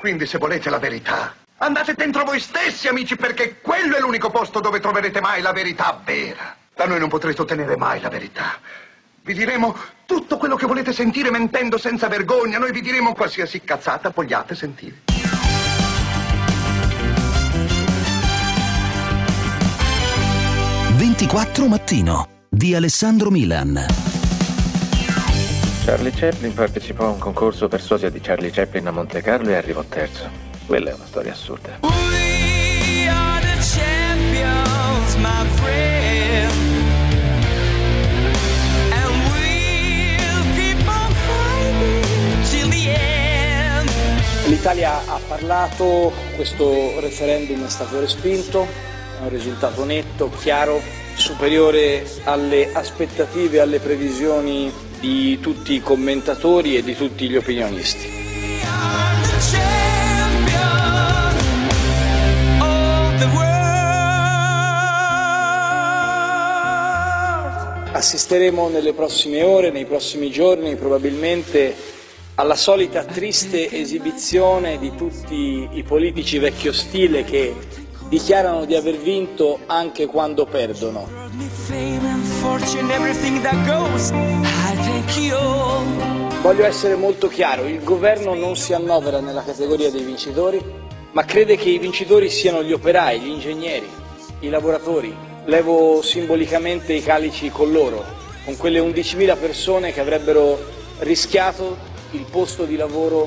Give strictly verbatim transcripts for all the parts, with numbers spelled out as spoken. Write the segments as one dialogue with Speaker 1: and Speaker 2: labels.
Speaker 1: Quindi se volete la verità, andate dentro voi stessi, amici, perché quello è l'unico posto dove troverete mai la verità vera. Da noi non potrete ottenere mai la verità. Vi diremo tutto quello che volete sentire mentendo senza vergogna. Noi vi diremo qualsiasi cazzata vogliate sentire.
Speaker 2: ventiquattro Mattino di Alessandro Milan.
Speaker 3: Charlie Chaplin partecipò a un concorso per sosia di Charlie Chaplin a Monte Carlo e arrivò terzo. Quella è una storia assurda. We are the champions, my friend.
Speaker 4: L'Italia ha parlato, questo referendum è stato respinto, è un risultato netto, chiaro, superiore alle aspettative e alle previsioni di tutti i commentatori e di tutti gli opinionisti. Assisteremo nelle prossime ore, nei prossimi giorni, probabilmente alla solita triste esibizione di tutti i politici vecchio stile che dichiarano di aver vinto anche quando perdono. Voglio essere molto chiaro, il governo non si annovera nella categoria dei vincitori, ma crede che i vincitori siano gli operai, gli ingegneri, i lavoratori. Levo simbolicamente i calici con loro, con quelle undicimila persone che avrebbero rischiato il posto di lavoro.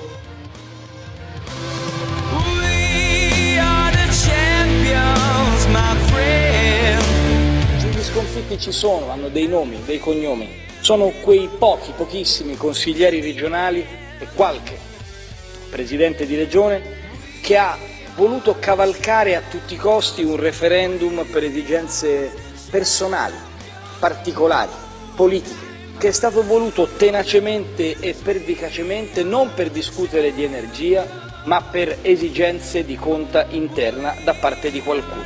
Speaker 4: We are the champions, my friend. Gli sconfitti ci sono, hanno dei nomi, dei cognomi. Sono quei pochi, pochissimi consiglieri regionali e qualche presidente di regione che ha voluto cavalcare a tutti i costi un referendum per esigenze personali, particolari, politiche, che è stato voluto tenacemente e pervicacemente non per discutere di energia, ma per esigenze di conta interna da parte di qualcuno.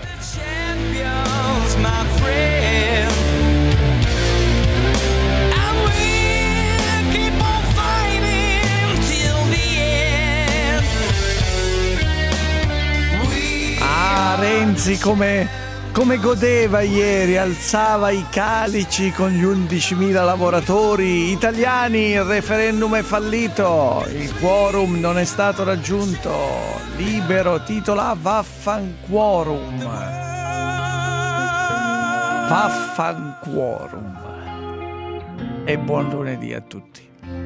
Speaker 5: Ah, Renzi come... Come godeva ieri, alzava i calici con gli undicimila lavoratori italiani, il referendum è fallito, il quorum non è stato raggiunto, Libero titola Vaffanquorum. Vaffanquorum. E buon lunedì a tutti.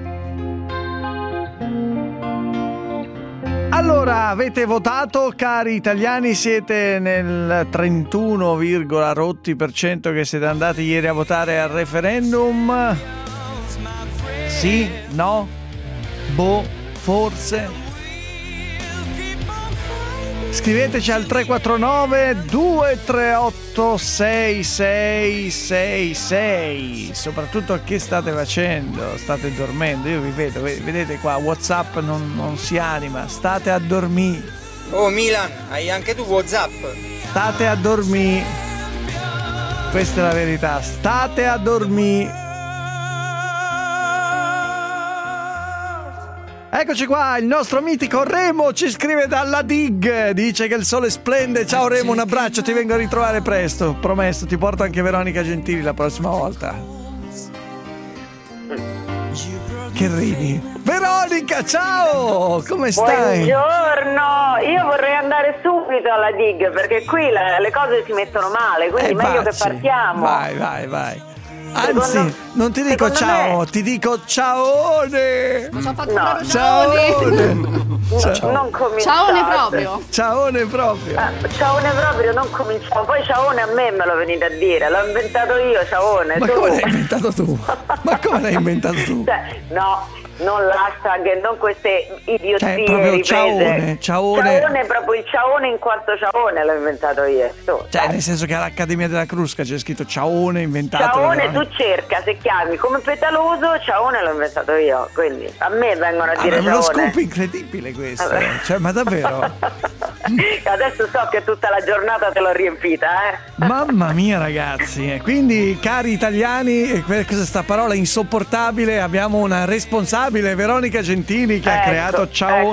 Speaker 5: Allora, avete votato, cari italiani? Siete nel trentuno, rotti per cento che siete andati ieri a votare al referendum? Sì? No? Boh? Forse? Scriveteci al tre quattro nove due tre otto sei sei sei sei. Soprattutto che state facendo? State dormendo? Io vi vedo, vedete qua, WhatsApp non, non si anima. State a dormire.
Speaker 6: Oh Milan, hai anche tu WhatsApp?
Speaker 5: State a dormire. Questa è la verità. State a dormire. Eccoci qua, il nostro mitico Remo ci scrive dalla Dig, dice che il sole splende. Ciao Remo, un abbraccio, ti vengo a ritrovare presto, promesso, ti porto anche Veronica Gentili la prossima volta. Che ridi? Veronica, ciao, come stai?
Speaker 7: Buongiorno, io vorrei andare subito alla Dig perché qui le, le cose si mettono male, quindi
Speaker 5: eh,
Speaker 7: meglio
Speaker 5: facci.
Speaker 7: che partiamo.
Speaker 5: Vai, vai, vai. Anzi,
Speaker 7: secondo,
Speaker 5: non ti dico ciao, me... ti dico ciaone.
Speaker 8: Ma ci ho fatto
Speaker 7: no.
Speaker 8: proprio ciaone.
Speaker 5: Ciao.
Speaker 7: Non cominciate.
Speaker 8: Ciaone proprio.
Speaker 5: Ciaone proprio.
Speaker 7: Ah, ciaone proprio, non cominciamo. Poi ciaone a me me lo venite a dire, l'ho inventato io, ciaone.
Speaker 5: Ma
Speaker 7: tu.
Speaker 5: come l'hai inventato tu? Ma come l'hai inventato tu?
Speaker 7: Cioè, no. Non lascia che non queste idiozie
Speaker 5: cioè, proprio
Speaker 7: riprese.
Speaker 5: Ciaone, ciaone.
Speaker 7: Ciaone, proprio il ciaone in quanto ciaone l'ho inventato io. Tu,
Speaker 5: cioè,
Speaker 7: dai.
Speaker 5: nel senso che all'Accademia della Crusca c'è scritto ciaone inventato.
Speaker 7: Ciaone, tu cerca, se chiami come Petaloso, ciaone l'ho inventato io. Quindi a me vengono a dire
Speaker 5: ah,
Speaker 7: ciaone.
Speaker 5: È uno scoop incredibile questo. Cioè, ma davvero?
Speaker 7: Adesso so che tutta la giornata te l'ho riempita, eh.
Speaker 5: Mamma mia, ragazzi. Quindi, cari italiani, questa parola insopportabile, abbiamo una responsabile, Veronica Gentili, che ecco, ha creato ciaone.
Speaker 7: Ecco.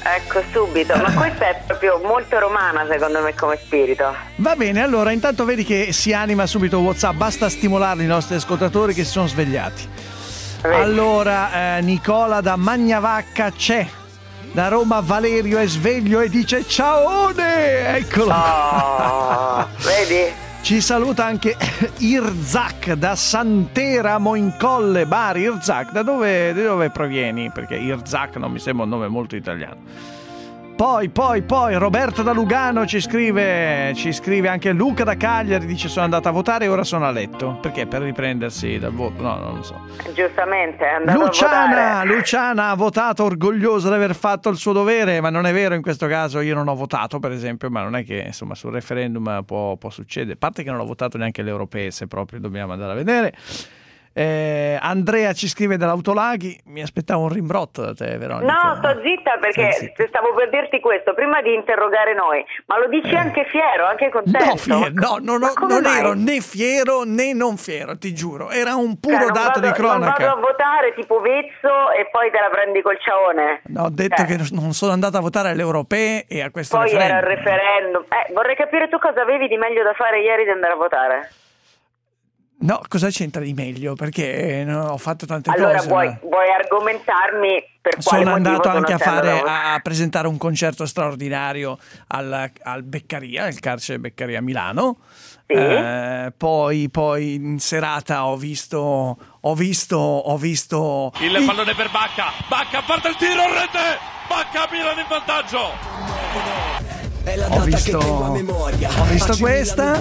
Speaker 7: Ecco, subito. Ma questa è proprio molto romana, secondo me, come spirito.
Speaker 5: Va bene, allora, intanto vedi che si anima subito WhatsApp, basta stimolare i nostri ascoltatori che si sono svegliati.
Speaker 7: Vedi.
Speaker 5: Allora, eh, Nicola da Magnavacca c'è. Da Roma Valerio è sveglio e dice ciaone! Eccolo.
Speaker 7: Oh, vedi?
Speaker 5: Ci saluta anche Irzak da Santeramo in Colle. Bari. Irzak, da dove, da dove provieni? Perché Irzak non mi sembra un nome molto italiano. Poi, poi, poi Roberto da Lugano ci scrive, ci scrive anche Luca da Cagliari, dice sono andata a votare e ora sono a letto. Perché? Per riprendersi dal voto? No, non lo so.
Speaker 7: Giustamente, è andato
Speaker 5: Luciana,
Speaker 7: a votare.
Speaker 5: Luciana ha votato, orgogliosa di aver fatto il suo dovere, ma non è vero in questo caso, io non ho votato per esempio, ma non è che insomma sul referendum può, può succedere, a parte che non ho votato neanche le europee, se proprio dobbiamo andare a vedere. Eh, Andrea ci scrive dall'Autolaghi, mi aspettavo un rimbrotto da te, Veronica.
Speaker 7: No, sto zitta perché
Speaker 5: Stai zitta.
Speaker 7: stavo per dirti questo prima di interrogare noi, ma lo dici
Speaker 5: Eh.
Speaker 7: anche fiero, anche contento?
Speaker 5: No, fiero, no, no,
Speaker 7: Ma
Speaker 5: no,
Speaker 7: come
Speaker 5: non
Speaker 7: mai?
Speaker 5: ero né fiero né non fiero, ti giuro, era un puro
Speaker 7: Cioè, non
Speaker 5: dato
Speaker 7: vado,
Speaker 5: di cronaca.
Speaker 7: Non vado a votare tipo vezzo e poi te la prendi col ciaone.
Speaker 5: No, ho detto
Speaker 7: Eh.
Speaker 5: che non sono andata a votare alle europee e a questo
Speaker 7: Poi
Speaker 5: referendum.
Speaker 7: era il referendum. Eh, vorrei capire tu cosa avevi di meglio da fare ieri di andare a votare.
Speaker 5: No, cosa c'entra di meglio? Perché no, ho fatto tante
Speaker 7: Allora
Speaker 5: cose.
Speaker 7: vuoi,
Speaker 5: ma-
Speaker 7: vuoi argomentarmi per quale
Speaker 5: Sono
Speaker 7: motivo
Speaker 5: andato
Speaker 7: tu non
Speaker 5: anche a
Speaker 7: sei andato
Speaker 5: fare
Speaker 7: votare?
Speaker 5: a presentare un concerto straordinario al, al Beccaria, il carcere Beccaria a Milano.
Speaker 7: Sì.
Speaker 5: Eh, poi, poi in serata ho visto ho visto ho visto
Speaker 9: Il pallone per Bacca, Bacca parte il tiro, rete, Bacca, Milan in vantaggio.
Speaker 5: ho visto ho visto questa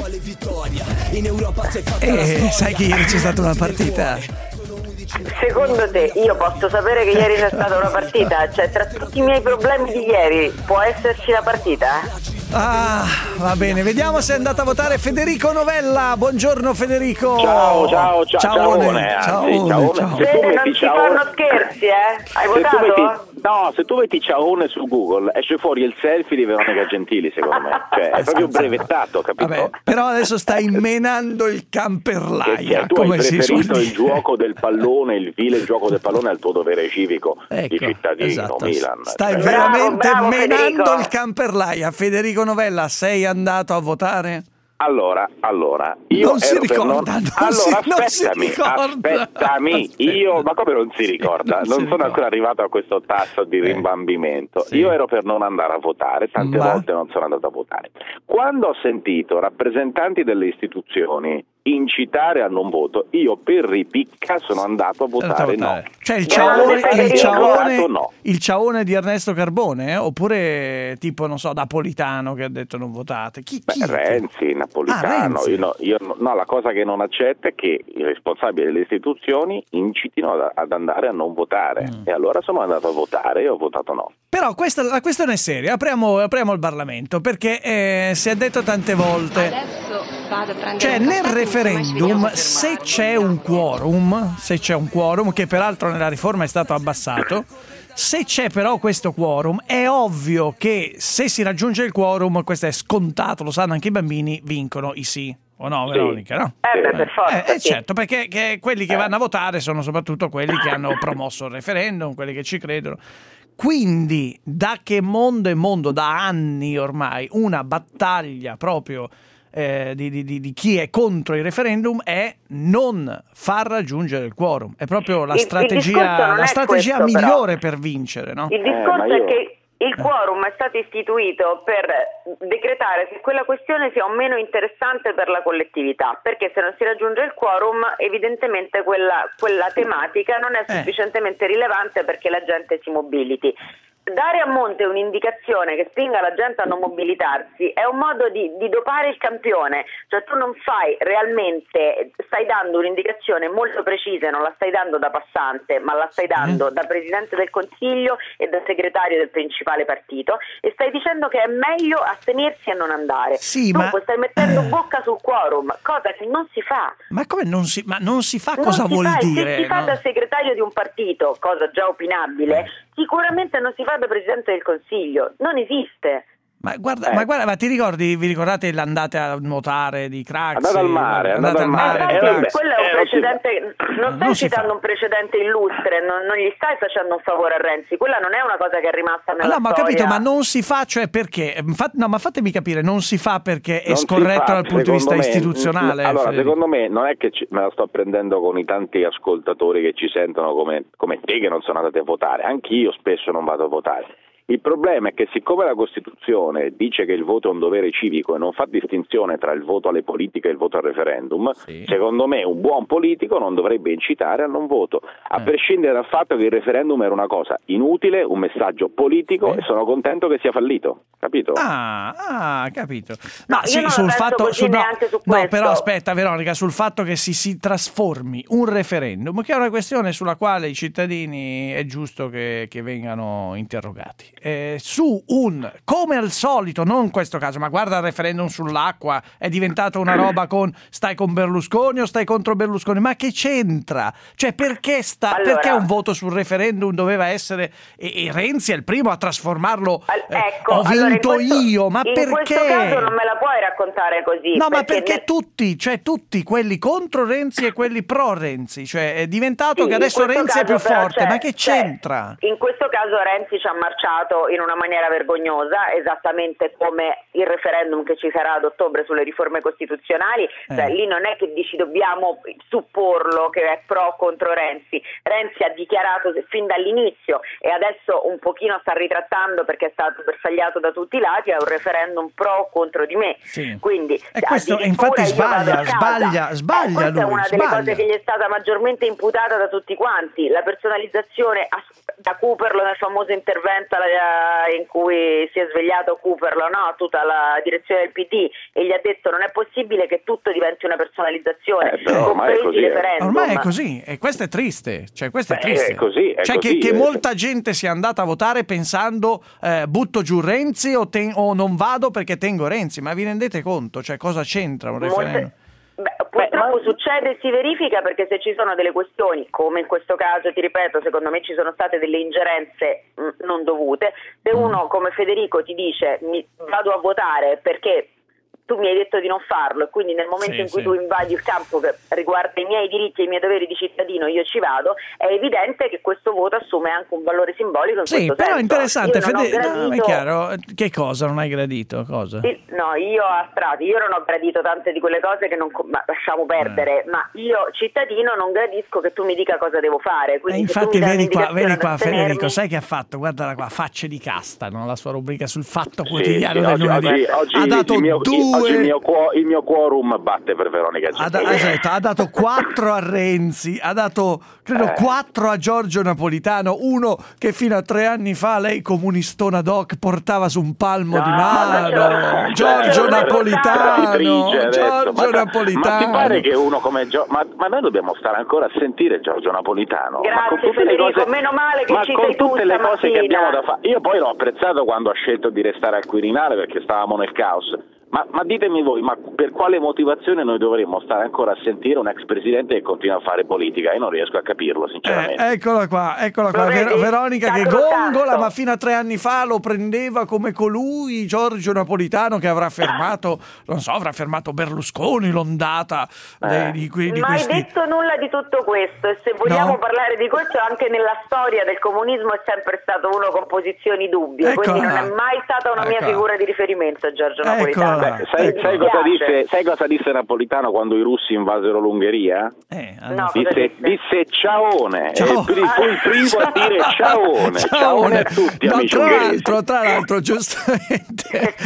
Speaker 5: e sai che ieri c'è stata una partita.
Speaker 7: Secondo te io posso sapere che ieri c'è stata una partita? Cioè, tra tutti i miei problemi di ieri può esserci la partita?
Speaker 5: Ah, va bene, vediamo se è andata a votare Federico Novella. Buongiorno Federico.
Speaker 10: Ciao, ciao, ciao,
Speaker 5: Ciaone,
Speaker 10: ciaone,
Speaker 5: ciaone,
Speaker 10: anzi, ciaone.
Speaker 5: ciao.
Speaker 10: Se tu
Speaker 7: Vedi, non
Speaker 10: metti
Speaker 7: si
Speaker 10: ciaone-
Speaker 7: fanno scherzi, eh? Hai
Speaker 10: Se tu
Speaker 7: votato?
Speaker 10: metti, no, se tu metti ciaone su Google esce fuori il selfie di Veronica Gentili, secondo me. Cioè, è proprio brevettato, capito?
Speaker 5: Vabbè, però adesso stai menando il
Speaker 10: Che-
Speaker 5: camperlaia,
Speaker 10: che tu
Speaker 5: come
Speaker 10: hai
Speaker 5: si suol
Speaker 10: preferito il
Speaker 5: dire.
Speaker 10: gioco del pallone, il vile gioco del pallone al tuo dovere civico di
Speaker 5: Ecco,
Speaker 10: cittadino,
Speaker 5: esatto.
Speaker 10: Milan.
Speaker 5: Stai
Speaker 10: Cioè,
Speaker 7: Bravo,
Speaker 5: veramente
Speaker 7: bravo,
Speaker 5: menando
Speaker 7: Federico.
Speaker 5: il camperlaia. Federico Novella, sei andato a votare?
Speaker 10: Allora, allora, io
Speaker 5: Non si
Speaker 10: ero per
Speaker 5: ricorda, non
Speaker 10: allora,
Speaker 5: si- non si
Speaker 10: aspettami,
Speaker 5: ricorda.
Speaker 10: aspettami,
Speaker 5: Aspetta.
Speaker 10: io, ma come non si ricorda?
Speaker 5: Non si
Speaker 10: non sono
Speaker 5: ricorda.
Speaker 10: ancora arrivato a questo tasso di
Speaker 5: Eh,
Speaker 10: rimbambimento.
Speaker 5: sì.
Speaker 10: Io ero per non andare a votare, tante
Speaker 5: Ma?
Speaker 10: volte non sono andato a votare. Quando ho sentito rappresentanti delle istituzioni incitare a non voto, io per ripicca sono andato a
Speaker 5: Andato a
Speaker 10: votare
Speaker 5: votare.
Speaker 10: no.
Speaker 5: Cioè il
Speaker 7: Grande
Speaker 5: ciaone, il
Speaker 7: Federico.
Speaker 5: ciaone,
Speaker 10: Votato no.
Speaker 5: il ciaone di Ernesto Carbone, eh? Oppure tipo, non so, Napolitano che ha detto non votate. Chi? chi?
Speaker 10: Beh, Renzi, Napolitano,
Speaker 5: Ah, Renzi.
Speaker 10: io, no, io no, no, la cosa che non accetto è che i responsabili delle istituzioni incitino ad, ad andare a non votare
Speaker 5: Mm.
Speaker 10: e allora sono andato a votare e ho votato no.
Speaker 5: Però questa, la questione è seria, apriamo, apriamo il Parlamento, perché eh, si è detto tante volte,
Speaker 8: Adesso vado a prendere
Speaker 5: cioè
Speaker 8: un
Speaker 5: nel
Speaker 8: caffè,
Speaker 5: referendum se c'è un quorum, se c'è un quorum, che peraltro nella riforma è stato abbassato, se c'è però questo quorum è ovvio che se si raggiunge il quorum, questo è scontato, lo sanno anche i bambini, vincono i sì. O no,
Speaker 10: Sì.
Speaker 5: Veronica, no?
Speaker 7: Eh beh, per forza,
Speaker 5: Eh, eh,
Speaker 7: sì.
Speaker 5: certo, perché che quelli che vanno a votare sono soprattutto quelli che hanno promosso il referendum, quelli che ci credono. Quindi, da che mondo è mondo, da anni ormai, una battaglia proprio eh, di, di- di- di chi è contro il referendum è non far raggiungere il quorum. È proprio la
Speaker 7: Il- il discorso
Speaker 5: strategia,
Speaker 7: non
Speaker 5: la
Speaker 7: è
Speaker 5: strategia
Speaker 7: questo, però.
Speaker 5: migliore per vincere, no?
Speaker 7: Il
Speaker 10: Eh,
Speaker 7: discorso
Speaker 10: ma io-
Speaker 7: è che il quorum è stato istituito per decretare se quella questione sia o meno interessante per la collettività, perché se non si raggiunge il quorum evidentemente quella, quella tematica non è
Speaker 5: Eh.
Speaker 7: sufficientemente rilevante perché la gente si mobiliti. Dare a monte un'indicazione che spinga la gente a non mobilitarsi è un modo di, di dopare il campione, cioè tu non fai realmente, stai dando un'indicazione molto precisa, non la stai dando da passante, ma la stai dando da Presidente del Consiglio e da segretario del principale partito e stai dicendo che è meglio astenersi e non andare.
Speaker 5: Sì,
Speaker 7: Dunque
Speaker 5: ma-
Speaker 7: stai mettendo bocca sul quorum, cosa che non si fa.
Speaker 5: Ma come non si, ma non si fa?
Speaker 7: Non
Speaker 5: Cosa
Speaker 7: si
Speaker 5: vuol
Speaker 7: fa, e
Speaker 5: dire?
Speaker 7: Se si fa
Speaker 5: no?
Speaker 7: da segretario di un partito, cosa già opinabile, sicuramente non si fa da Presidente del Consiglio. Non esiste.
Speaker 5: Ma guarda,
Speaker 10: Eh.
Speaker 5: ma guarda, ma ti ricordi, vi ricordate l'andate a nuotare di Craxi?
Speaker 10: Andate al mare, andate al mare.
Speaker 5: di
Speaker 10: Eh,
Speaker 5: Craxi.
Speaker 10: vabbè.
Speaker 7: Quello è un
Speaker 10: Eh, non si
Speaker 7: precedente, non stai
Speaker 5: Non si
Speaker 7: citando
Speaker 5: fa.
Speaker 7: un precedente illustre, non, non gli stai facendo un favore a Renzi, quella non è una cosa che è rimasta
Speaker 5: Ah,
Speaker 7: nella
Speaker 5: no, ma ho
Speaker 7: storia.
Speaker 5: capito, ma non si fa, cioè perché? Fa- no, ma fatemi capire, non si fa perché è
Speaker 10: Non si
Speaker 5: scorretto
Speaker 10: fa,
Speaker 5: dal punto di vista
Speaker 10: secondo me,
Speaker 5: istituzionale?
Speaker 10: n- Allora,
Speaker 5: Federico?
Speaker 10: secondo me non è che ci- me la sto prendendo con i tanti ascoltatori che ci sentono come, come te che non sono andati a votare, anch'io spesso non vado a votare. Il problema è che siccome la Costituzione dice che il voto è un dovere civico e non fa distinzione tra il voto alle politiche e il voto al referendum,
Speaker 5: Sì.
Speaker 10: secondo me un buon politico non dovrebbe incitare al non voto, a
Speaker 5: Eh.
Speaker 10: prescindere dal fatto che il referendum era una cosa inutile, un messaggio politico
Speaker 5: Eh.
Speaker 10: e sono contento che sia fallito, capito?
Speaker 5: Ah, ah, capito.
Speaker 7: No,
Speaker 5: Ma
Speaker 7: io
Speaker 5: sì,
Speaker 7: non la
Speaker 5: sul
Speaker 7: penso
Speaker 5: fatto
Speaker 7: così
Speaker 5: sul- no,
Speaker 7: neanche su
Speaker 5: no,
Speaker 7: questo.
Speaker 5: però aspetta Veronica, sul fatto che si, si trasformi un referendum, che è una questione sulla quale i cittadini è giusto che, che vengano interrogati. Eh, su un, come al solito, non in questo caso, ma guarda il referendum sull'acqua, è diventato una roba con stai con Berlusconi o stai contro Berlusconi, ma che c'entra? Cioè perché sta,
Speaker 7: Allora-
Speaker 5: perché un voto sul referendum doveva essere, e, e Renzi è il primo a trasformarlo,
Speaker 7: Al-
Speaker 5: eh,
Speaker 7: ecco,
Speaker 5: ho
Speaker 7: allora, in
Speaker 5: vinto
Speaker 7: questo-
Speaker 5: io, ma
Speaker 7: in
Speaker 5: perché?
Speaker 7: questo caso non me la puoi raccontare così.
Speaker 5: No, ma perché
Speaker 7: nel-
Speaker 5: tutti, cioè tutti quelli contro Renzi e quelli pro Renzi, cioè è diventato
Speaker 7: Sì,
Speaker 5: che
Speaker 7: in
Speaker 5: adesso
Speaker 7: questo
Speaker 5: Renzi è più
Speaker 7: caso però
Speaker 5: forte,
Speaker 7: c'è-
Speaker 5: ma che
Speaker 7: c'è-
Speaker 5: c'entra?
Speaker 7: In questo caso Renzi ci ha marciato in una maniera vergognosa, esattamente come il referendum che ci sarà ad ottobre sulle riforme costituzionali. Cioè, lì non è che dici dobbiamo supporlo che è pro o contro Renzi. Renzi ha dichiarato fin dall'inizio e adesso un pochino sta ritrattando perché è stato bersagliato da tutti i lati, è un referendum pro o contro di me.
Speaker 5: Sì.
Speaker 7: Quindi
Speaker 5: E questo,
Speaker 7: addirittura
Speaker 5: infatti,
Speaker 7: io vado
Speaker 5: sbaglia,
Speaker 7: a casa.
Speaker 5: sbaglia,
Speaker 7: Eh,
Speaker 5: sbaglia
Speaker 7: questa
Speaker 5: lui,
Speaker 7: è una delle
Speaker 5: sbaglia.
Speaker 7: cose che gli è stata maggiormente imputata da tutti quanti, la personalizzazione a- da Cooperlo nel famoso intervento alla- in cui si è svegliato Cooperlo, no? Tutta la direzione del P D, e gli ha detto non è possibile che tutto diventi una personalizzazione,
Speaker 10: Eh, però ormai è
Speaker 7: compresi
Speaker 10: così,
Speaker 7: i
Speaker 10: eh.
Speaker 7: referendum.
Speaker 5: Ormai è così, e questo è triste, cioè questo è
Speaker 10: Beh,
Speaker 5: triste.
Speaker 10: è così, è
Speaker 5: cioè
Speaker 10: così,
Speaker 5: che, che
Speaker 10: eh.
Speaker 5: molta gente sia andata a votare pensando eh, butto giù Renzi o, ten- o non vado perché tengo Renzi, ma vi rendete conto? Cioè cosa c'entra un
Speaker 7: Molte-
Speaker 5: referendum?
Speaker 7: Beh, purtroppo succede e si verifica perché se ci sono delle questioni, come in questo caso, ti ripeto, secondo me ci sono state delle ingerenze mh, non dovute, se uno come Federico ti dice mi vado a votare perché tu mi hai detto di non farlo e quindi nel momento
Speaker 5: Sì,
Speaker 7: in cui
Speaker 5: sì.
Speaker 7: tu invadi il campo che riguarda i miei diritti e i miei doveri di cittadino, io ci vado, è evidente che questo voto assume anche un valore simbolico in
Speaker 5: Sì,
Speaker 7: questo
Speaker 5: però è
Speaker 7: senso.
Speaker 5: interessante,
Speaker 7: Io non ho
Speaker 5: Fede- no,
Speaker 7: gradito-
Speaker 5: è chiaro, che cosa non hai gradito? Cosa?
Speaker 7: il- No, io a strati, io non ho gradito tante di quelle cose che non co- ma lasciamo perdere,
Speaker 5: Eh.
Speaker 7: ma io cittadino non gradisco che tu mi dica cosa devo fare.
Speaker 5: E
Speaker 7: Quindi se tu
Speaker 5: infatti
Speaker 7: mi dai
Speaker 5: vedi qua,
Speaker 7: un'indicazione
Speaker 5: vedi qua
Speaker 7: ad
Speaker 5: Federico,
Speaker 7: astenermi-
Speaker 5: sai che ha fatto? Guardala qua, Facce di Casta, no? La sua rubrica sul Fatto
Speaker 10: Sì,
Speaker 5: Quotidiano
Speaker 10: sì,
Speaker 5: del
Speaker 10: oggi,
Speaker 5: lunedì.
Speaker 10: oggi- oggi
Speaker 5: ha dato
Speaker 10: il mio,
Speaker 5: due...
Speaker 10: oggi il mio, cuo- il mio quorum batte per Veronica
Speaker 5: Ha, da-
Speaker 10: Giannini.
Speaker 5: esatto, ha dato quattro a Renzi, ha dato credo
Speaker 10: Eh.
Speaker 5: quattro a Giorgio Napolitano, uno che fino a tre anni fa lei comunistona doc portava su un palmo
Speaker 7: No,
Speaker 5: di
Speaker 7: ma ce l'ho-
Speaker 5: mano.
Speaker 7: ce
Speaker 5: Giorgio
Speaker 7: l'ho
Speaker 5: Napolitano,
Speaker 10: Si frigge adesso.
Speaker 5: Giorgio
Speaker 10: ma, ma
Speaker 5: Napolitano.
Speaker 10: ti pare che uno come Gio- ma, ma noi dobbiamo stare ancora a sentire Giorgio Napolitano?
Speaker 7: Grazie,
Speaker 10: ma con tutte
Speaker 7: Federico,
Speaker 10: le cose,
Speaker 7: meno male che
Speaker 10: ma
Speaker 7: ci
Speaker 10: con
Speaker 7: sei tu
Speaker 10: tutte le cose che
Speaker 7: stamattina.
Speaker 10: abbiamo da fare. Io poi l'ho apprezzato quando ha scelto di restare al Quirinale perché stavamo nel caos. Ma, ma ditemi voi, ma per quale motivazione noi dovremmo stare ancora a sentire un ex presidente che continua a fare politica? Io non riesco a capirlo, sinceramente.
Speaker 5: Eh, eccola qua, eccola qua,
Speaker 7: Lo
Speaker 5: Ver-
Speaker 7: vedi?
Speaker 5: Veronica che
Speaker 7: Sacrosanto.
Speaker 5: gongola, ma fino a tre anni fa lo prendeva come colui, Giorgio Napolitano, che avrà fermato, non so, avrà fermato Berlusconi, l'ondata
Speaker 10: Eh.
Speaker 5: di, di, que- di
Speaker 7: Non hai
Speaker 5: questi...
Speaker 7: detto nulla di tutto questo e se vogliamo
Speaker 5: No.
Speaker 7: parlare di questo, anche nella storia del comunismo è sempre stato uno con posizioni dubbie,
Speaker 5: Eccola.
Speaker 7: quindi non è mai stata una mia
Speaker 5: Eccola.
Speaker 7: figura di riferimento Giorgio
Speaker 5: Eccola.
Speaker 7: Napolitano.
Speaker 10: Beh, sai,
Speaker 5: Ecco.
Speaker 10: sai
Speaker 7: Mi
Speaker 10: cosa
Speaker 7: dispiace.
Speaker 10: disse, sai cosa disse Napolitano quando i russi invasero l'Ungheria?
Speaker 5: Eh,
Speaker 7: No, cosa
Speaker 10: Disse,
Speaker 7: disse?
Speaker 10: disse ciaone,
Speaker 5: Ciao.
Speaker 10: e fu il primo a dire ciaone, ciaone a tutti,
Speaker 5: No,
Speaker 10: amici
Speaker 5: tra
Speaker 10: ungheresi.
Speaker 5: l'altro, tra l'altro, giustamente,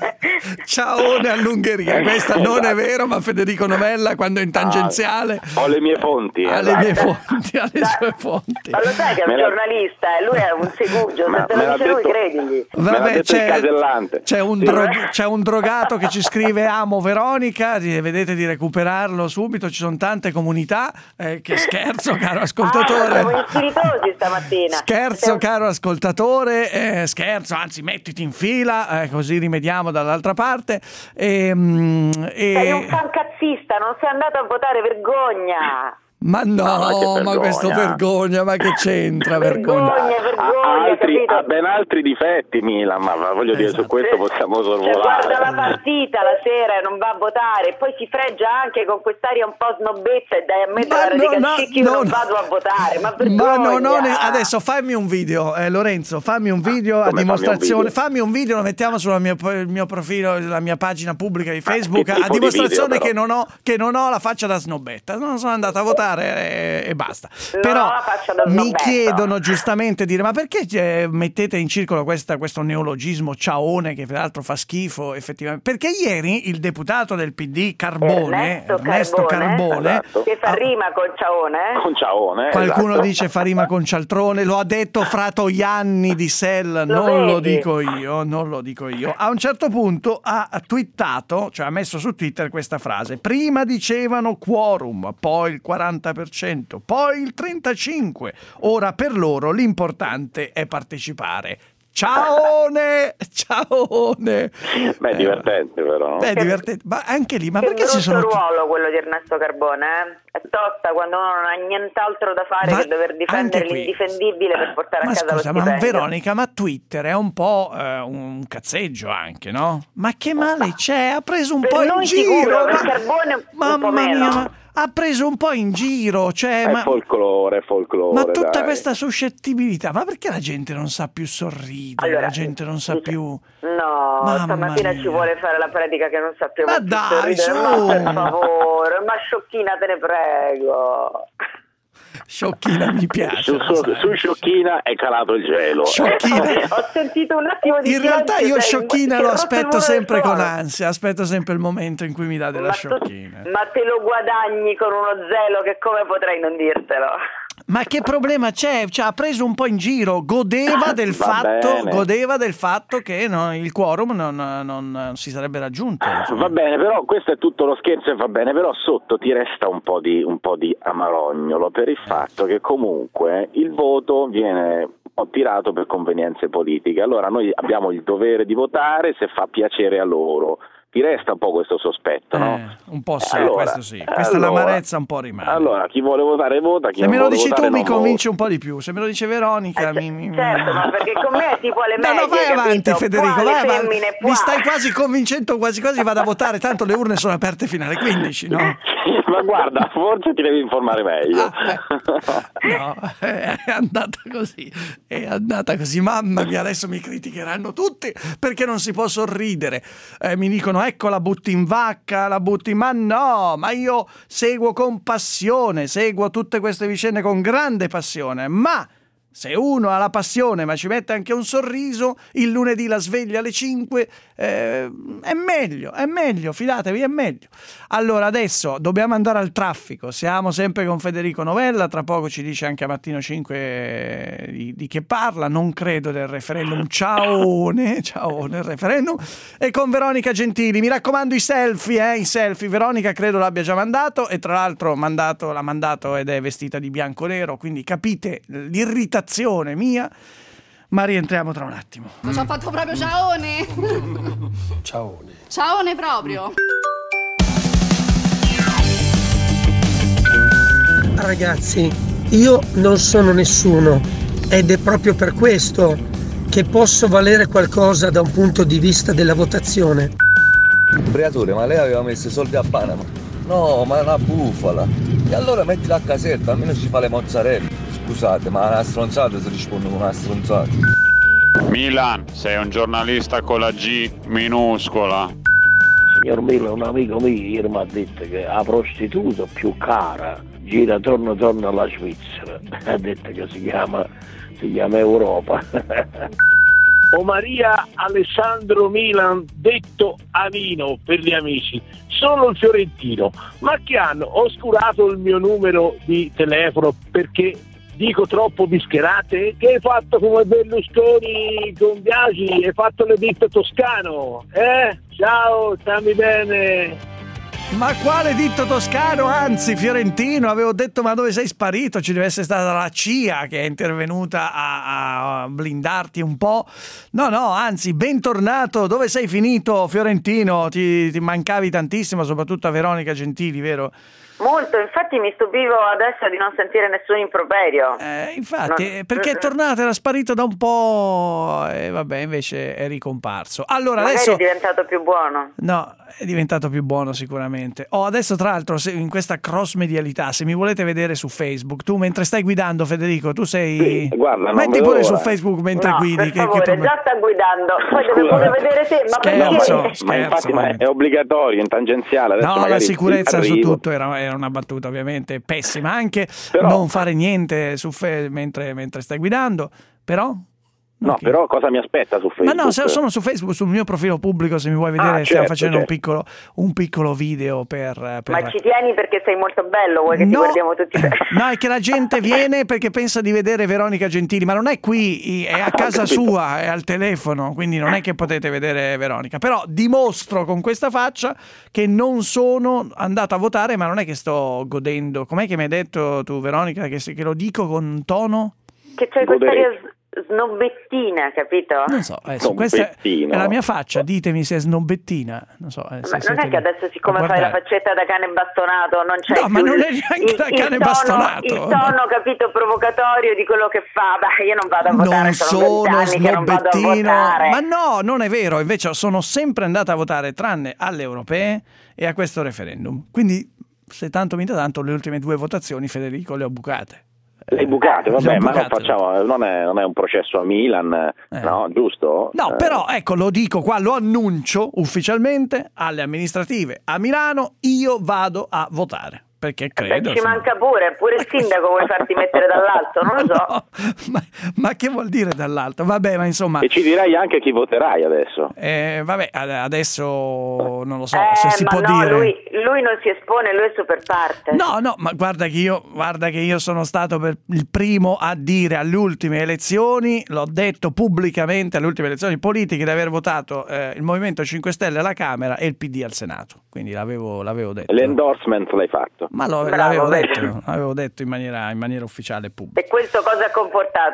Speaker 5: ciaone all'Ungheria. Questa non è vero, ma Federico Novella, quando è in tangenziale,
Speaker 10: Ho le mie fonti.
Speaker 5: ha
Speaker 10: eh,
Speaker 5: le
Speaker 10: dai.
Speaker 5: mie fonti, ha le
Speaker 7: Dai.
Speaker 5: sue fonti.
Speaker 7: Ma lo sai che è un
Speaker 10: Me la-
Speaker 7: giornalista e lui è un segugio,
Speaker 10: Ma-
Speaker 7: se te
Speaker 10: me
Speaker 7: lo
Speaker 10: l'ha
Speaker 7: dice lui
Speaker 10: detto-
Speaker 7: credigli.
Speaker 10: Me l'ha detto il casellante.
Speaker 5: c'è un
Speaker 10: Sì.
Speaker 5: drog- c'è un drogato che ci scrive amo Veronica, di- vedete di recuperarlo subito, ci sono tante comunità, eh, che scherzo caro
Speaker 7: Ah,
Speaker 5: ascoltatore.
Speaker 7: siamo gli spiritosi stamattina.
Speaker 5: Scherzo
Speaker 7: Siamo-
Speaker 5: caro ascoltatore, eh, scherzo, anzi mettiti in fila, eh, così rimediamo dall'altra parte. E, mm, e-
Speaker 7: Sei un fancazzista, non sei andato a votare, vergogna.
Speaker 5: Ma no,
Speaker 10: ma,
Speaker 5: ma questo vergogna, ma che c'entra vergogna?
Speaker 7: Vergogna, vergogna,
Speaker 10: ha, altri,
Speaker 7: capito?
Speaker 10: ha ben altri difetti Milan, ma, ma voglio dire,
Speaker 5: Esatto.
Speaker 10: su questo possiamo
Speaker 7: Cioè,
Speaker 10: sorvolare.
Speaker 7: guarda la partita la sera e non va a votare, poi si fregia anche con quest'aria un po' snobezza e dai a me
Speaker 5: Ma
Speaker 7: della
Speaker 5: no,
Speaker 7: Radica
Speaker 5: no,
Speaker 7: Scicchi
Speaker 5: no,
Speaker 7: non
Speaker 5: no.
Speaker 7: vado a votare, ma vergogna.
Speaker 5: Ma no, no, ne- adesso fammi un video, eh, Lorenzo, fammi un video a
Speaker 10: come
Speaker 5: dimostrazione.
Speaker 10: fammi un video?
Speaker 5: Fammi un video, lo mettiamo sulla mia, il mio profilo, la mia pagina pubblica di Facebook,
Speaker 10: che tipo
Speaker 5: a
Speaker 10: di
Speaker 5: dimostrazione
Speaker 10: video,
Speaker 5: che,
Speaker 10: però?
Speaker 5: non ho, che non ho la faccia da snobetta. Non sono andato a votare e, e basta.
Speaker 7: Non
Speaker 5: Però
Speaker 7: ho la faccia da
Speaker 5: mi
Speaker 7: snobetta.
Speaker 5: chiedono giustamente dire: ma perché eh, mettete in circolo questa, questo neologismo ciaone che peraltro fa schifo effettivamente? Perché ieri il deputato del P D Carbone,
Speaker 7: Ernesto,
Speaker 5: Ernesto Carbone,
Speaker 10: Esatto.
Speaker 7: che fa
Speaker 5: Ah.
Speaker 7: rima col ciaone.
Speaker 10: Con Ciaone,
Speaker 5: qualcuno
Speaker 10: esatto.
Speaker 5: dice fa rima con cialtrone, lo ha detto Fra Toianni di Sell, non lo
Speaker 7: vedi?
Speaker 5: dico io, non lo dico io. A un certo punto ha twittato, cioè ha messo su Twitter questa frase: prima dicevano quorum, poi il quaranta per cento, poi il trentacinque per cento, ora per loro l'importante è partecipare. Ciaone, ciaone.
Speaker 10: Beh, è divertente però, no?
Speaker 5: Beh, è divertente, ma anche lì, ma
Speaker 7: Che
Speaker 5: perché ci
Speaker 7: brutto
Speaker 5: sono...
Speaker 7: ruolo quello di Ernesto Carbone, eh? È tosta quando uno non ha nient'altro da fare
Speaker 5: Ma
Speaker 7: che dover difendere
Speaker 5: anche qui-
Speaker 7: l'indifendibile per portare
Speaker 5: Ma
Speaker 7: a casa
Speaker 5: scusa,
Speaker 7: lo
Speaker 5: ma
Speaker 7: stipendio.
Speaker 5: Veronica, ma Twitter è un po' eh, un cazzeggio anche, no? Ma che male c'è? Ha preso un
Speaker 7: Per
Speaker 5: po' in
Speaker 7: noi
Speaker 5: giro.
Speaker 7: sicuro, per
Speaker 5: ma-
Speaker 7: Carbone un po'
Speaker 5: Mamma
Speaker 7: meno.
Speaker 5: mia, ma ha preso un po' in giro, cioè,
Speaker 10: È
Speaker 5: ma,
Speaker 10: folklore, è folklore.
Speaker 5: ma tutta
Speaker 10: dai.
Speaker 5: questa suscettibilità, ma perché la gente non sa più sorridere?
Speaker 7: Allora,
Speaker 5: la gente non sa
Speaker 7: dice-
Speaker 5: più...
Speaker 7: No,
Speaker 5: Mamma
Speaker 7: stamattina
Speaker 5: mia.
Speaker 7: ci vuole fare la pratica che non sappiamo
Speaker 5: Ma
Speaker 7: più
Speaker 5: dai,
Speaker 7: sorridere.
Speaker 5: su!
Speaker 7: Ma per favore, ma sciocchina te ne prego.
Speaker 5: Sciocchina mi piace.
Speaker 10: Su, su,
Speaker 5: sai.
Speaker 10: su Sciocchina è calato il gelo.
Speaker 5: Sciocchina.
Speaker 7: Ho sentito un attimo di
Speaker 5: In realtà
Speaker 7: silenzio,
Speaker 5: io
Speaker 7: sei-
Speaker 5: Sciocchina
Speaker 7: si è
Speaker 5: lo
Speaker 7: rotto il
Speaker 5: aspetto
Speaker 7: muro del
Speaker 5: sempre con
Speaker 7: suono.
Speaker 5: ansia, aspetto sempre il momento in cui mi dà della
Speaker 7: Ma tu-
Speaker 5: Sciocchina.
Speaker 7: ma te lo guadagni con uno zelo che come potrei non dirtelo?
Speaker 5: Ma che problema c'è? Cioè, ha preso un po' in giro, godeva del
Speaker 10: Va
Speaker 5: fatto,
Speaker 10: bene.
Speaker 5: godeva del fatto che no, il quorum non, non- non si sarebbe raggiunto. insomma.
Speaker 10: Va bene, però questo è tutto lo scherzo e va bene, però sotto ti resta un po' di, un po' di amarognolo per il fatto che comunque il voto viene tirato per convenienze politiche. Allora noi abbiamo il dovere di votare se fa piacere a loro. Ti resta un po' questo sospetto, no?
Speaker 5: Eh, un po' sì,
Speaker 10: Allora,
Speaker 5: questo sì. Questa
Speaker 10: allora,
Speaker 5: l'amarezza un po' rimane.
Speaker 10: Allora, chi vuole votare vota, chi
Speaker 5: Se
Speaker 10: non
Speaker 5: me lo
Speaker 10: vuole
Speaker 5: dici tu
Speaker 10: votare
Speaker 5: mi
Speaker 10: non
Speaker 5: convince
Speaker 10: vota.
Speaker 5: un po' di più, se me lo dice Veronica
Speaker 7: Eh,
Speaker 5: mi... mi-
Speaker 7: certo, ma perché con me è tipo alle
Speaker 5: No,
Speaker 7: medie,
Speaker 5: no, vai avanti
Speaker 7: capito?
Speaker 5: Federico,
Speaker 7: Qua
Speaker 5: vai
Speaker 7: le
Speaker 5: avanti.
Speaker 7: femmine, qua.
Speaker 5: Mi stai quasi convincendo, quasi quasi vado a votare, tanto le urne sono aperte fino alle quindici, no?
Speaker 10: Ma guarda, forse ti devi informare meglio.
Speaker 5: No, è andata così, è andata così, mamma mia, adesso mi criticheranno tutti perché non si può sorridere, eh, mi dicono ecco la butti in vacca, la butti, ma no, ma io seguo con passione, seguo tutte queste vicende con grande passione, ma se uno ha la passione ma ci mette anche un sorriso, il lunedì la sveglia alle cinque, eh, è meglio, è meglio, fidatevi, è meglio. Allora adesso dobbiamo andare al traffico, siamo sempre con Federico Novella, tra poco ci dice anche a Mattino cinque di, di che parla, non credo del referendum, ciaone, ciaone il referendum, e con Veronica Gentili, mi raccomando i selfie, eh, i selfie, Veronica credo l'abbia già mandato e tra l'altro mandato, l'ha mandato ed è vestita di bianco-nero, quindi capite l'irritazione mia, ma rientriamo tra un attimo.
Speaker 8: Ci ha fatto proprio ciaone.
Speaker 11: Ciaone.
Speaker 8: Ciaone proprio.
Speaker 12: Ragazzi, io non sono nessuno ed è proprio per questo che posso valere qualcosa da un punto di vista della votazione.
Speaker 11: Creatore, ma lei aveva messo i soldi a Panama? No, ma è una bufala. E allora mettila a caserta, almeno ci fa le mozzarelle. Scusate, ma una stronzata si risponde con una stronzata.
Speaker 13: Milan, sei un giornalista con la G minuscola.
Speaker 14: Signor Milan, un amico mio ieri mi ha detto che la prostituta più cara gira torno torno alla Svizzera. Ha detto che si chiama, si chiama Europa.
Speaker 15: O Maria Alessandro Milan, detto Avino per gli amici, sono il fiorentino, ma che hanno oscurato il mio numero di telefono perché dico troppo bischerate? Che hai fatto come Berlusconi con Biagi? Hai fatto l'editto toscano? Eh? Ciao, stammi bene.
Speaker 5: Ma quale ditto toscano, anzi fiorentino, avevo detto ma dove sei sparito? Ci deve essere stata la C I A che è intervenuta a, a blindarti un po'. No, no, anzi, bentornato, dove sei finito fiorentino? Ti, ti mancavi tantissimo, soprattutto a Veronica Gentili, vero?
Speaker 7: Molto, infatti mi stupivo adesso di non sentire nessun improperio.
Speaker 5: Eh, infatti,
Speaker 7: Non-
Speaker 5: perché è tornato, era sparito da un po' e vabbè, invece è ricomparso. Allora,
Speaker 7: Magari
Speaker 5: adesso
Speaker 7: è diventato più buono.
Speaker 5: no, è diventato più buono sicuramente. Oh, adesso tra l'altro se- in questa cross medialità, se mi volete vedere su Facebook, tu mentre stai guidando, Federico, tu sei
Speaker 10: Sì, guarda, non
Speaker 5: metti
Speaker 10: vedo
Speaker 5: pure
Speaker 10: l'ora.
Speaker 5: su Facebook mentre
Speaker 7: No,
Speaker 5: guidi
Speaker 7: per
Speaker 5: che, che
Speaker 7: favore,
Speaker 5: tu-
Speaker 7: già sta guidando, poi deve
Speaker 10: Scusa.
Speaker 7: pure vedere te, ma
Speaker 5: Scherzo.
Speaker 7: perché?
Speaker 10: Ma infatti ma è, è obbligatorio in tangenziale. Adesso
Speaker 5: No, la
Speaker 10: magari
Speaker 5: sicurezza su
Speaker 10: arrivo.
Speaker 5: tutto era, era una battuta ovviamente pessima, anche
Speaker 10: Però-
Speaker 5: non fare niente su fe- mentre, mentre stai guidando, però...
Speaker 10: No,
Speaker 5: Ok.
Speaker 10: però cosa mi aspetta su Facebook?
Speaker 5: Ma no, se sono su Facebook, sul mio profilo pubblico, se mi vuoi vedere,
Speaker 10: Ah,
Speaker 5: stiamo
Speaker 10: certo,
Speaker 5: facendo
Speaker 10: certo.
Speaker 5: un piccolo un piccolo video per... per...
Speaker 7: Ma ci tieni perché sei molto bello, vuoi che ti
Speaker 5: No.
Speaker 7: guardiamo tutti bene?
Speaker 5: No, è che la gente viene perché pensa di vedere Veronica Gentili, ma non è qui, è a casa
Speaker 10: capito.
Speaker 5: sua, è al telefono, quindi non è che potete vedere Veronica. Però dimostro con questa faccia che non sono andato a votare, ma non è che sto godendo. Com'è che mi hai detto tu, Veronica, che, se- che lo dico con un tono?
Speaker 7: Che c'è questa
Speaker 10: Godere.
Speaker 7: aria s- snobettina, capito?
Speaker 5: Non so, adesso, questa è
Speaker 10: Snobbettino.
Speaker 5: la mia faccia, ditemi se è snobettina. Non so, eh, se
Speaker 7: Ma non
Speaker 5: siete
Speaker 7: è che
Speaker 5: lì
Speaker 7: adesso, siccome
Speaker 5: a
Speaker 7: fai la
Speaker 5: guardare.
Speaker 7: faccetta da cane bastonato, non c'è
Speaker 5: No, ma
Speaker 7: più
Speaker 5: non
Speaker 7: il-
Speaker 5: è neanche
Speaker 7: il-
Speaker 5: da
Speaker 7: il
Speaker 5: cane
Speaker 7: tono-
Speaker 5: bastonato.
Speaker 7: Il tono, capito, provocatorio di quello che fa. Beh, io non vado a votare,
Speaker 5: Non
Speaker 7: sono
Speaker 5: sono
Speaker 7: vent'anni che non vado a
Speaker 5: snobbettino,
Speaker 7: votare.
Speaker 5: ma no, non è vero. Invece sono sempre andata a votare tranne alle europee e a questo referendum. Quindi, se tanto mi dà tanto, le ultime due votazioni, Federico, le ho bucate.
Speaker 10: Le bucate,
Speaker 5: Le ho
Speaker 10: vabbè, ma non
Speaker 5: bucate.
Speaker 10: facciamo, non è, non è un processo a Milan,
Speaker 5: Eh.
Speaker 10: no, giusto?
Speaker 5: No,
Speaker 10: Eh,
Speaker 5: però ecco, lo dico qua, lo annuncio ufficialmente alle amministrative a Milano, io vado a votare. Perché
Speaker 7: Beh,
Speaker 5: credo.
Speaker 7: ci
Speaker 5: insomma-
Speaker 7: manca pure, pure il sindaco vuoi farti mettere dall'alto, non lo so.
Speaker 5: No, ma, ma che vuol dire dall'alto? Vabbè, ma insomma.
Speaker 10: E ci dirai anche chi voterai adesso.
Speaker 5: Eh, vabbè, ad- adesso non lo so
Speaker 7: eh,
Speaker 5: se si
Speaker 7: ma
Speaker 5: può
Speaker 7: no,
Speaker 5: dire.
Speaker 7: lui, lui non si espone, lui è super parte.
Speaker 5: No, no, ma guarda che io, guarda che io sono stato per il primo a dire alle ultime elezioni, l'ho detto pubblicamente alle ultime elezioni politiche, di aver votato eh, il Movimento cinque Stelle alla Camera e il P D al Senato. Quindi l'avevo, l'avevo detto.
Speaker 10: L'endorsement l'hai fatto.
Speaker 5: Ma lo,
Speaker 7: Bravo,
Speaker 5: l'avevo
Speaker 7: vedi.
Speaker 5: detto, l'avevo detto in maniera, in maniera ufficiale e pubblica.
Speaker 7: E questo cosa ha comportato?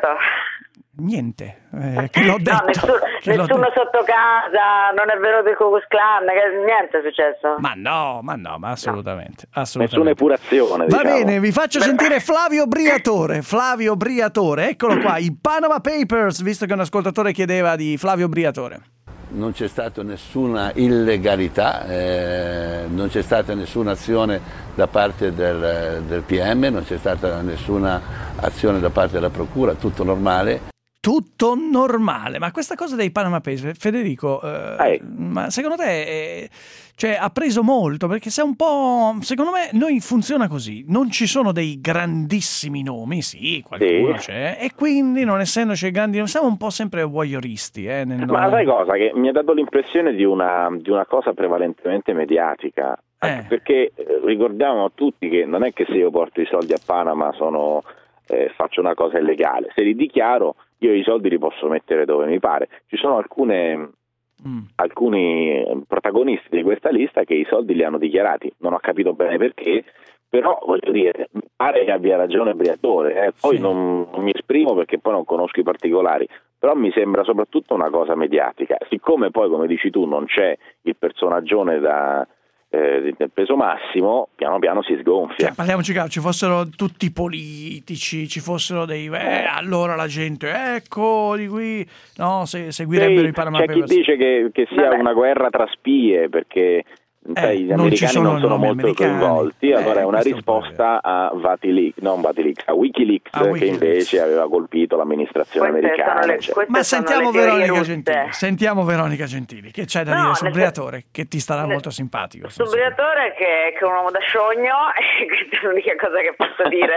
Speaker 5: Niente, eh, che l'ho detto.
Speaker 7: No, nessuno,
Speaker 5: che l'ho
Speaker 7: nessuno
Speaker 5: detto.
Speaker 7: sotto casa, non è vero del Ku Klux Klan, che- niente è successo.
Speaker 5: Ma no, ma no, ma assolutamente.
Speaker 10: Nessuna
Speaker 5: assolutamente.
Speaker 10: epurazione,
Speaker 5: Va
Speaker 10: diciamo.
Speaker 5: bene, vi faccio sentire Flavio Briatore. Flavio Briatore, eccolo qua, i Panama Papers, visto che un ascoltatore chiedeva di Flavio Briatore.
Speaker 16: Non c'è stata nessuna illegalità, eh, non c'è stata nessuna azione da parte del, del P M, non c'è stata nessuna azione da parte della Procura, tutto normale.
Speaker 5: Tutto normale, ma questa cosa dei Panama Papers, Federico, eh,
Speaker 10: Eh.
Speaker 5: ma secondo te eh, cioè, ha preso molto? Perché se un po', secondo me, noi funziona così, non ci sono dei grandissimi nomi, sì, qualcuno
Speaker 10: Sì.
Speaker 5: c'è, e quindi non essendoci grandi nomi, siamo un po' sempre voyeuristi. Eh, nel
Speaker 10: Ma
Speaker 5: nome.
Speaker 10: sai cosa? Che mi ha dato l'impressione di una, di una cosa prevalentemente mediatica. Anche
Speaker 5: Eh.
Speaker 10: perché eh, ricordiamo tutti che non è che se io porto i soldi a Panama sono, eh, faccio una cosa illegale. Se li dichiaro, io i soldi li posso mettere dove mi pare. Ci sono alcune,
Speaker 5: Mm.
Speaker 10: alcuni protagonisti di questa lista che i soldi li hanno dichiarati. Non ho capito bene perché, però voglio dire, mi pare che abbia ragione Briatore. Eh. Poi
Speaker 5: Sì.
Speaker 10: non, non mi esprimo perché poi non conosco i particolari, però mi sembra soprattutto una cosa mediatica. Siccome poi, come dici tu, non c'è il personaggione da, eh, del peso massimo, piano piano si sgonfia.
Speaker 5: Cioè, parliamoci chiaro, ci fossero tutti politici, ci fossero dei... Eh, allora la gente, ecco, di qui... No, se, seguirebbero
Speaker 10: Sì,
Speaker 5: i Panama
Speaker 10: c'è chi
Speaker 5: Papers.
Speaker 10: dice che, che sia
Speaker 7: Vabbè.
Speaker 10: una guerra tra spie perché sai, gli
Speaker 5: non ci
Speaker 10: americani
Speaker 5: sono
Speaker 10: non sono
Speaker 5: nomi
Speaker 10: molto
Speaker 5: americani.
Speaker 10: coinvolti,
Speaker 5: Eh,
Speaker 10: allora è una
Speaker 5: questo è un po'
Speaker 10: risposta a Wikileaks, non Wikileaks, a Wikileaks
Speaker 5: A
Speaker 10: che
Speaker 5: Wikileaks.
Speaker 10: invece aveva colpito l'amministrazione
Speaker 7: Queste sono
Speaker 10: americana.
Speaker 7: le-
Speaker 10: cioè.
Speaker 7: queste
Speaker 5: Ma
Speaker 7: sono
Speaker 5: sentiamo
Speaker 7: le teorie
Speaker 5: Veronica
Speaker 7: russe.
Speaker 5: Gentili, sentiamo Veronica Gentili, che c'è da
Speaker 7: No,
Speaker 5: dire sul
Speaker 7: nel-
Speaker 5: Briatore, che ti starà
Speaker 7: nel-
Speaker 5: molto simpatico.
Speaker 7: Sto Briatore che, che è un uomo da sciogno e questa è l'unica cosa che posso dire.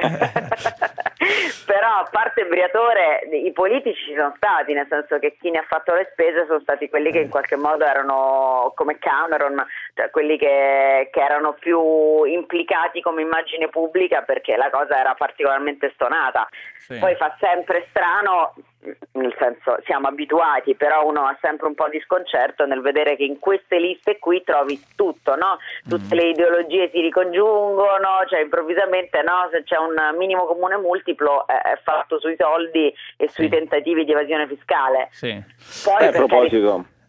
Speaker 7: Però a parte Briatore i politici ci sono stati, nel senso che chi ne ha fatto le spese sono stati quelli che in qualche modo erano come Cameron, cioè quelli che, che erano più implicati come immagine pubblica perché la cosa era particolarmente stonata.
Speaker 5: Sì.
Speaker 7: Poi fa sempre strano, nel senso siamo abituati, però uno ha sempre un po' di sconcerto nel vedere che in queste liste qui trovi tutto, no? Tutte le ideologie si ricongiungono, cioè improvvisamente no, se c'è un minimo comune multiplo è, è fatto sui soldi e sui
Speaker 5: Sì.
Speaker 7: tentativi di evasione fiscale.
Speaker 5: Sì.
Speaker 7: Poi
Speaker 10: Eh, a
Speaker 7: per
Speaker 10: proposito,
Speaker 5: Eh,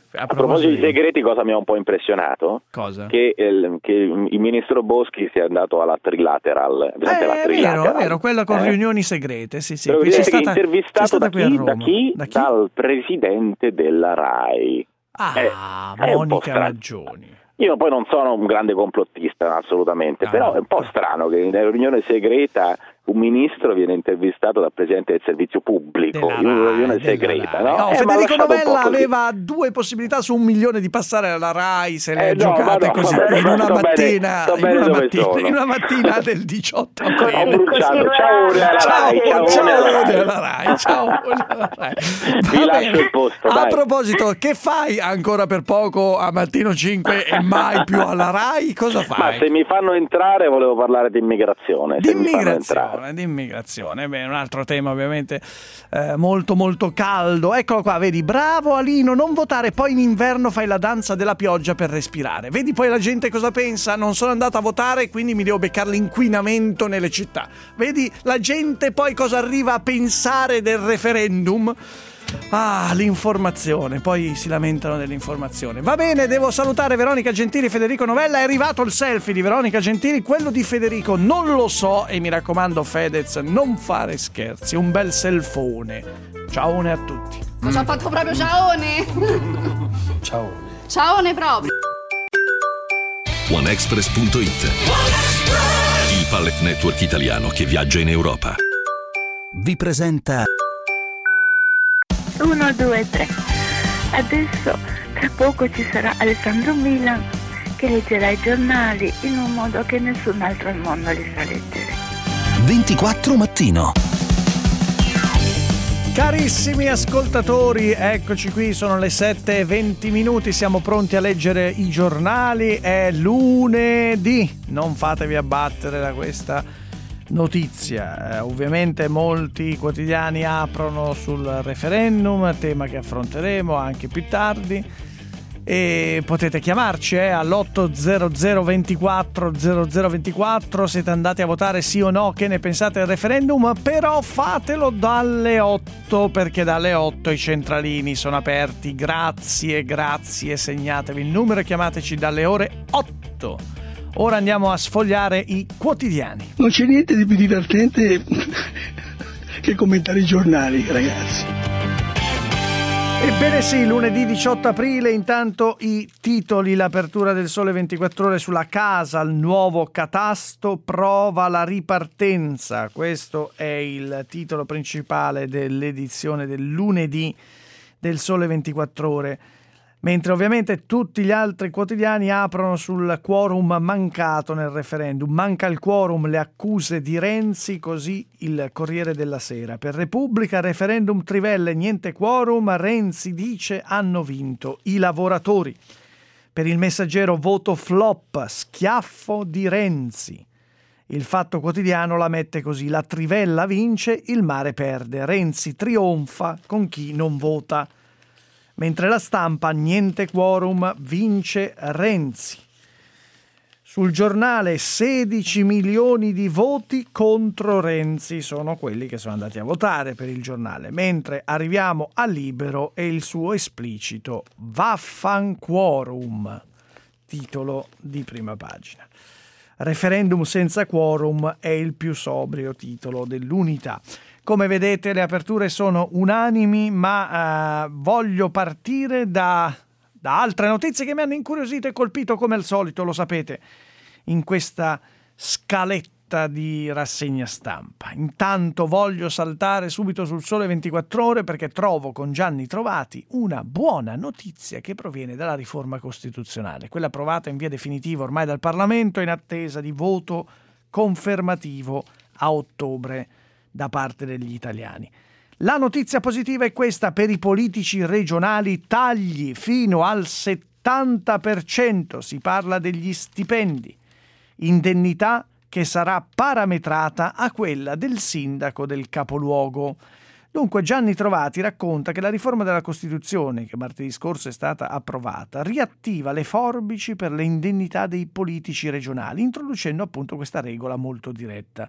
Speaker 10: A proposito di segreti, cosa mi ha un po' impressionato?
Speaker 5: Cosa?
Speaker 10: Che, eh, che il ministro Boschi sia andato alla Trilateral.
Speaker 5: Eh,
Speaker 10: la
Speaker 5: è
Speaker 10: trilateral.
Speaker 5: vero, è vero, quella con
Speaker 10: eh?
Speaker 5: riunioni segrete, sì, sì.
Speaker 10: Devo
Speaker 5: Qui
Speaker 10: dire
Speaker 5: c'è
Speaker 10: che
Speaker 5: stata,
Speaker 10: intervistato
Speaker 5: c'è stata
Speaker 10: da
Speaker 5: qui a
Speaker 10: chi?
Speaker 5: Roma.
Speaker 10: Da chi?
Speaker 5: Da chi?
Speaker 10: Dal presidente della RAI.
Speaker 5: Ah,
Speaker 10: eh, è un po'
Speaker 5: Monica
Speaker 10: strano.
Speaker 5: Maggioni.
Speaker 10: Io poi non sono un grande complottista, assolutamente,
Speaker 5: No,
Speaker 10: però
Speaker 5: no.
Speaker 10: è un po' strano che in una riunione segreta un ministro viene intervistato dal presidente del servizio pubblico
Speaker 5: Della
Speaker 10: in una
Speaker 5: Rai,
Speaker 10: riunione
Speaker 5: della
Speaker 10: segreta,
Speaker 5: Rai.
Speaker 10: no?
Speaker 5: No,
Speaker 10: Eh,
Speaker 5: Federico
Speaker 10: m'ha lasciato un po'
Speaker 5: Novella
Speaker 10: così.
Speaker 5: aveva due possibilità su un milione di passare alla Rai, se le
Speaker 10: Eh,
Speaker 5: è
Speaker 10: no,
Speaker 5: giocate
Speaker 10: ma no,
Speaker 5: così
Speaker 10: vabbè,
Speaker 5: in una
Speaker 10: sto bene-
Speaker 5: mattina,
Speaker 10: sto
Speaker 5: in
Speaker 10: bene
Speaker 5: una
Speaker 10: dove
Speaker 5: mattina,
Speaker 10: sono.
Speaker 5: in una mattina del diciotto
Speaker 10: Ho
Speaker 5: aprile.
Speaker 10: bruciato, ciao Ode alla
Speaker 5: Ciao,
Speaker 10: Rai, ciao Ode
Speaker 5: ciao
Speaker 10: alla
Speaker 5: Ode
Speaker 10: Rai.
Speaker 5: alla Rai, ciao Ode alla Rai.
Speaker 10: Vi
Speaker 5: Va
Speaker 10: lascio
Speaker 5: bene.
Speaker 10: il posto,
Speaker 5: A
Speaker 10: dai.
Speaker 5: proposito, che fai ancora per poco a Mattino cinque e mai più alla Rai? Cosa
Speaker 10: Ma
Speaker 5: fai?
Speaker 10: se mi fanno entrare volevo parlare di immigrazione.
Speaker 5: Di
Speaker 10: se mi fanno entrare.
Speaker 5: immigrazione, di immigrazione, beh, un altro tema ovviamente eh, molto molto caldo. Eccolo qua, vedi, bravo Alino, non votare, poi in inverno fai la danza della pioggia per respirare. Vedi poi la gente cosa pensa? Non sono andato a votare, quindi mi devo beccare l'inquinamento nelle città. Vedi la gente poi cosa arriva a pensare del referendum? Ah, l'informazione, poi si lamentano dell'informazione. Va bene, devo salutare Veronica Gentili e Federico Novella. È arrivato il selfie di Veronica Gentili, quello di Federico non lo so e mi raccomando Fedez, non fare scherzi, un bel selfone. Ciaone a tutti.
Speaker 8: Ma ci ha fatto proprio ciaone.
Speaker 5: Ciao.
Speaker 8: Ciaone proprio.
Speaker 17: OneExpress punto it, il pallet network italiano che viaggia in Europa.
Speaker 2: Vi presenta
Speaker 18: Uno, due, tre. Adesso, tra poco ci sarà Alessandro Milan che leggerà i giornali in un modo che nessun altro al mondo li sa leggere.
Speaker 2: ventiquattro Mattino.
Speaker 5: Carissimi ascoltatori, eccoci qui, sono le sette e venti minuti, siamo pronti a leggere i giornali, è lunedì, non fatevi abbattere da questa notizia. Eh, ovviamente molti quotidiani aprono sul referendum, tema che affronteremo anche più tardi, e potete chiamarci eh, all'otto zero zero ventiquattro zero zero ventiquattro. Siete andati a votare sì o no, che ne pensate del referendum? Però fatelo dalle otto, perché dalle otto i centralini sono aperti. Grazie, grazie, segnatevi il numero e chiamateci dalle ore otto. Ora andiamo a sfogliare i quotidiani.
Speaker 19: Non c'è niente di più divertente che commentare i giornali, ragazzi.
Speaker 5: Ebbene sì, lunedì diciotto aprile, intanto i titoli, l'apertura del Sole ventiquattro Ore sulla casa, il nuovo catasto prova la ripartenza. Questo è il titolo principale dell'edizione del lunedì del Sole ventiquattro Ore. Mentre ovviamente tutti gli altri quotidiani aprono sul quorum mancato nel referendum. Manca il quorum, le accuse di Renzi, così il Corriere della Sera. Per Repubblica, referendum trivelle, niente quorum, Renzi dice hanno vinto i lavoratori. Per il Messaggero, voto flop, schiaffo di Renzi. Il Fatto Quotidiano la mette così: la trivella vince, il mare perde, Renzi trionfa con chi non vota. Mentre La Stampa, niente quorum, vince Renzi. Sul Giornale, sedici milioni di voti contro Renzi, sono quelli che sono andati a votare per il giornale. Mentre arriviamo a Libero e il suo esplicito Vaffanquorum, titolo di prima pagina. Referendum senza quorum è il più sobrio titolo dell'Unità. Come vedete le aperture sono unanimi, ma eh, voglio partire da, da altre notizie che mi hanno incuriosito e colpito come al solito, lo sapete, in questa scaletta di rassegna stampa. Intanto voglio saltare subito sul Sole ventiquattro Ore perché trovo con Gianni Trovati una buona notizia che proviene dalla riforma costituzionale, quella approvata in via definitiva ormai dal Parlamento in attesa di voto confermativo a ottobre da parte degli italiani. La notizia positiva è questa: per i politici regionali tagli fino al settanta per cento, si parla degli stipendi, indennità che sarà parametrata a quella del sindaco del capoluogo. Dunque Gianni Trovati racconta che la riforma della Costituzione, che martedì scorso è stata approvata, riattiva le forbici per le indennità dei politici regionali, introducendo appunto questa regola molto diretta.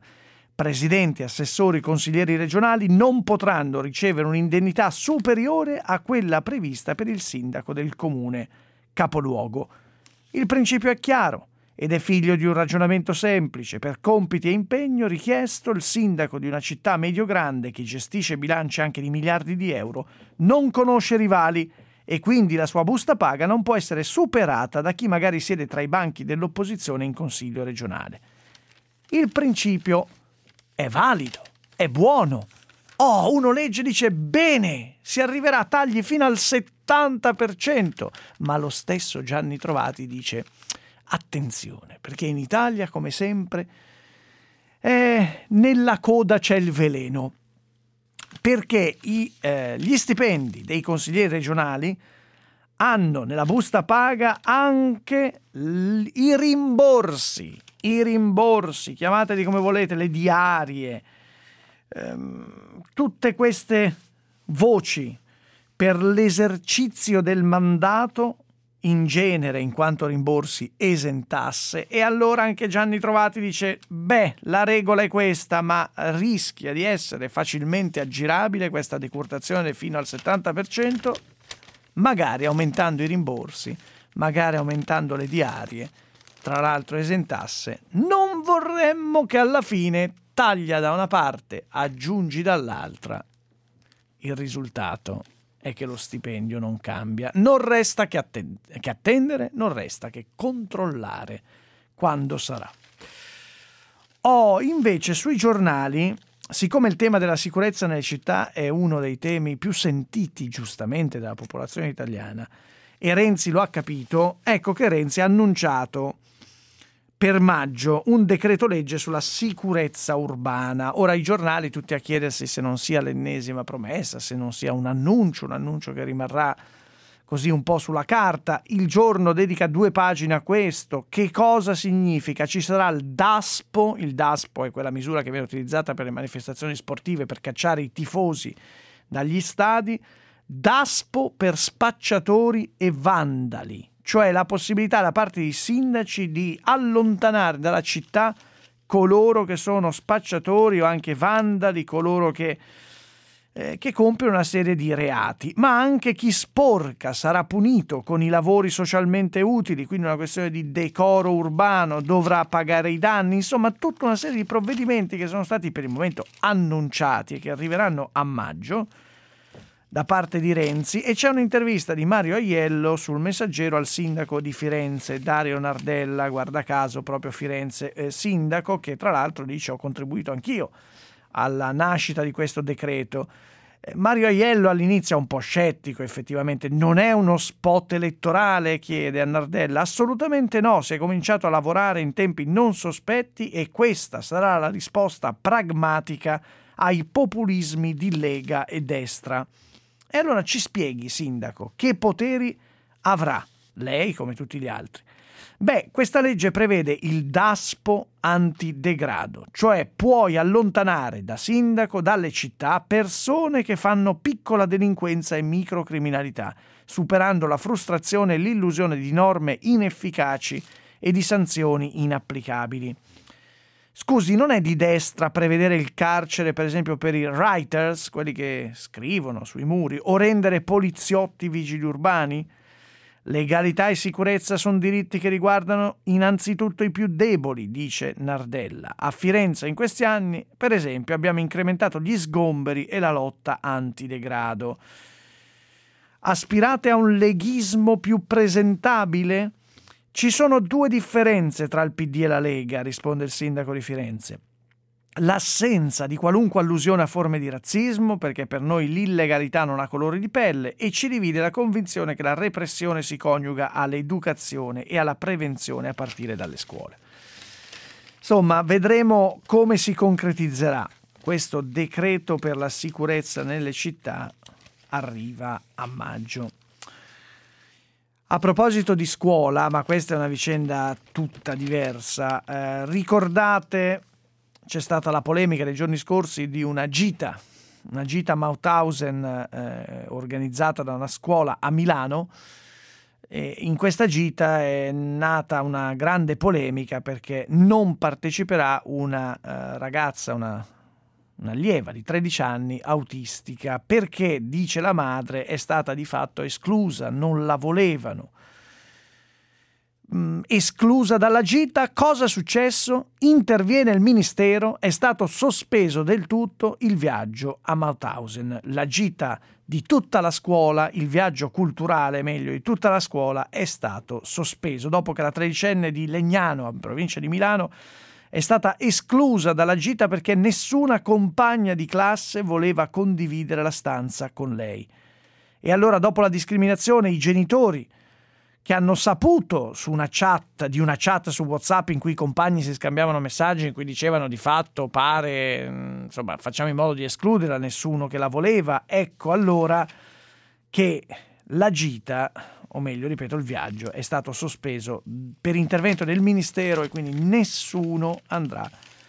Speaker 5: Presidenti, assessori, consiglieri regionali non potranno ricevere un'indennità superiore a quella prevista per il sindaco del comune capoluogo. Il principio è chiaro ed è figlio di un ragionamento semplice. Per compiti e impegno richiesto, il sindaco di una città medio-grande che gestisce bilanci anche di miliardi di euro non conosce rivali e quindi la sua busta paga non può essere superata da chi magari siede tra i banchi dell'opposizione in consiglio regionale. Il principio è valido, è buono. Oh, uno legge e dice bene, si arriverà a tagli fino al settanta per cento, ma lo stesso Gianni Trovati dice attenzione, perché in Italia, come sempre, eh, nella coda c'è il veleno, perché i, eh, gli stipendi dei consiglieri regionali hanno nella busta paga anche l- i rimborsi, i rimborsi, chiamateli come volete, le diarie, ehm, tutte queste voci per l'esercizio del mandato, in genere in quanto rimborsi esentasse. E allora anche Gianni Trovati dice beh, la regola è questa, ma rischia di essere facilmente aggirabile questa decurtazione fino al settanta per cento, magari aumentando i rimborsi, magari aumentando le diarie, tra l'altro esentasse. Non vorremmo che alla fine taglia da una parte, aggiungi dall'altra. Il risultato è che lo stipendio non cambia. Non resta che, atten- che attendere, non resta che controllare quando sarà. Oh, invece sui giornali, siccome il tema della sicurezza nelle città è uno dei temi più sentiti giustamente dalla popolazione italiana e Renzi lo ha capito, ecco che Renzi ha annunciato per maggio un decreto legge sulla sicurezza urbana. Ora i giornali tutti a chiedersi se non sia l'ennesima promessa, se non sia un annuncio, un annuncio che rimarrà così un po' sulla carta. Il Giorno dedica due pagine a questo. Che cosa significa? Ci sarà il DASPO, il DASPO è quella misura che viene utilizzata per le manifestazioni sportive per cacciare i tifosi dagli stadi, DASPO per spacciatori e vandali. Cioè la possibilità da parte dei sindaci di allontanare dalla città coloro che sono spacciatori o anche vandali, coloro che, eh, che compiono una serie di reati. Ma anche chi sporca sarà punito con i lavori socialmente utili, quindi una questione di decoro urbano, dovrà pagare i danni. Insomma, tutta una serie di provvedimenti che sono stati per il momento annunciati e che arriveranno a maggio da parte di Renzi. E c'è un'intervista di Mario Aiello sul Messaggero al sindaco di Firenze, Dario Nardella, guarda caso proprio Firenze eh, sindaco, che tra l'altro dice ho contribuito anch'io alla nascita di questo decreto. Eh, Mario Aiello all'inizio è un po' scettico, effettivamente non è uno spot elettorale, chiede a Nardella. Assolutamente no, si è cominciato a lavorare in tempi non sospetti e questa sarà la risposta pragmatica ai populismi di Lega e destra. E allora ci spieghi, sindaco, che poteri avrà lei come tutti gli altri? Beh, questa legge prevede il DASPO antidegrado, cioè puoi allontanare da sindaco dalle città persone che fanno piccola delinquenza e microcriminalità, superando la frustrazione e l'illusione di norme inefficaci e di sanzioni inapplicabili. Scusi, non è di destra prevedere il carcere, per esempio, per i writers, quelli che scrivono sui muri, o rendere poliziotti vigili urbani? Legalità e sicurezza sono diritti che riguardano innanzitutto i più deboli, dice Nardella. A Firenze in questi anni, per esempio, abbiamo incrementato gli sgomberi e la lotta antidegrado. Aspirate a un leghismo più presentabile? Ci sono due differenze tra il P D e la Lega, risponde il sindaco di Firenze. L'assenza di qualunque allusione a forme di razzismo, perché per noi l'illegalità non ha colore di pelle, e ci divide la convinzione che la repressione si coniuga all'educazione e alla prevenzione a partire dalle scuole. Insomma, vedremo come si concretizzerà. Questo decreto per la sicurezza nelle città arriva a maggio. A proposito di scuola, ma questa è una vicenda tutta diversa, eh, ricordate, c'è stata la polemica nei giorni scorsi di una gita, una gita Mauthausen eh, organizzata da una scuola a Milano, E in questa gita è nata una grande polemica perché non parteciperà una uh, ragazza, una, una allieva di tredici anni autistica, perché, dice la madre, è stata di fatto esclusa, non la volevano. Mm, esclusa dalla gita, cosa è successo? Interviene il ministero, è stato sospeso del tutto il viaggio a Mauthausen. La gita di tutta la scuola, il viaggio culturale, meglio, di tutta la scuola è stato sospeso dopo che la tredicenne di Legnano, in provincia di Milano, è stata esclusa dalla gita perché nessuna compagna di classe voleva condividere la stanza con lei. E allora, dopo la discriminazione, i genitori, che hanno saputo su una chat, di una chat su WhatsApp in cui i compagni si scambiavano messaggi in cui dicevano di fatto pare, insomma, facciamo in modo di escludere a nessuno che la voleva, ecco allora che la gita, o meglio, ripeto, il viaggio è stato sospeso per intervento del ministero e quindi nessuno andrà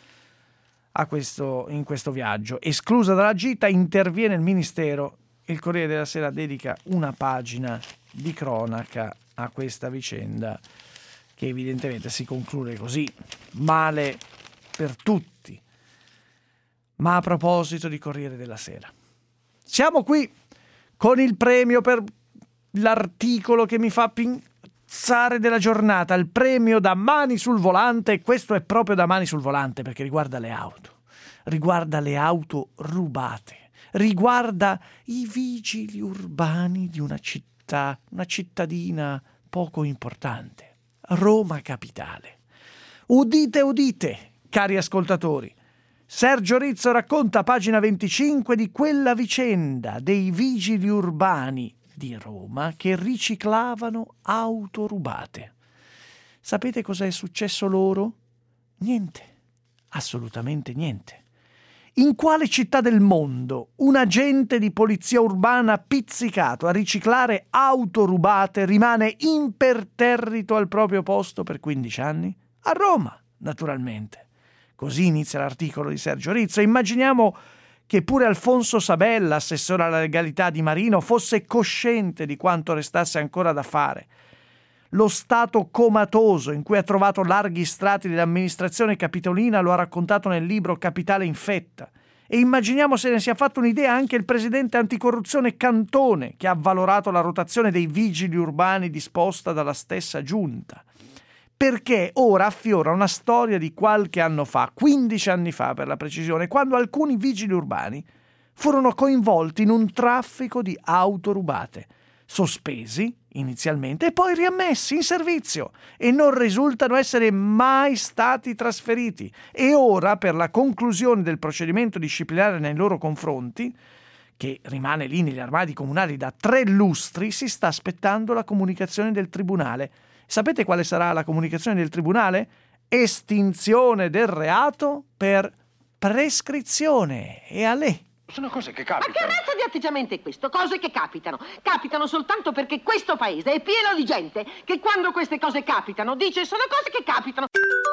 Speaker 5: a questo, in questo viaggio. Esclusa dalla gita, interviene il ministero, il Corriere della Sera dedica una pagina di cronaca a questa vicenda che evidentemente si conclude così, male per tutti. Ma a proposito di Corriere della Sera, siamo qui con il premio per l'articolo che mi fa pensare della giornata, il premio da Mani sul Volante, e questo è proprio da Mani sul Volante perché riguarda le auto, riguarda le auto rubate, riguarda i vigili urbani di una città, una cittadina poco importante, Roma Capitale. Udite, udite, cari ascoltatori, Sergio Rizzo racconta a pagina venticinque di quella vicenda dei vigili urbani di Roma che riciclavano auto rubate. Sapete cosa è successo loro? Niente, assolutamente niente. In quale città del mondo un agente di polizia urbana pizzicato a riciclare auto rubate rimane imperterrito al proprio posto per quindici anni? A Roma, naturalmente. Così inizia l'articolo di Sergio Rizzo. Immaginiamo che pure Alfonso Sabella, assessore alla legalità di Marino, fosse cosciente di quanto restasse ancora da fare. Lo stato comatoso in cui ha trovato larghi strati dell'amministrazione capitolina lo ha raccontato nel libro Capitale infetta. E immaginiamo se ne sia fatto un'idea anche il presidente anticorruzione Cantone, che ha avvalorato la rotazione dei vigili urbani disposta dalla stessa giunta. Perché ora affiora una storia di qualche anno fa, quindici anni fa per la precisione, quando alcuni vigili urbani furono coinvolti in un traffico di auto rubate, sospesi inizialmente e poi riammessi in servizio e non risultano essere mai stati trasferiti. E ora, per la conclusione del procedimento disciplinare nei loro confronti, che rimane lì negli armadi comunali da tre lustri, si sta aspettando la comunicazione del tribunale. Sapete quale sarà la comunicazione del tribunale? Estinzione del reato per prescrizione. E a lei.
Speaker 20: Sono cose che capitano.
Speaker 21: Ma che razza di atteggiamento è questo? Cose che capitano. Capitano soltanto perché questo paese è pieno di gente che quando queste cose capitano dice sono cose che capitano.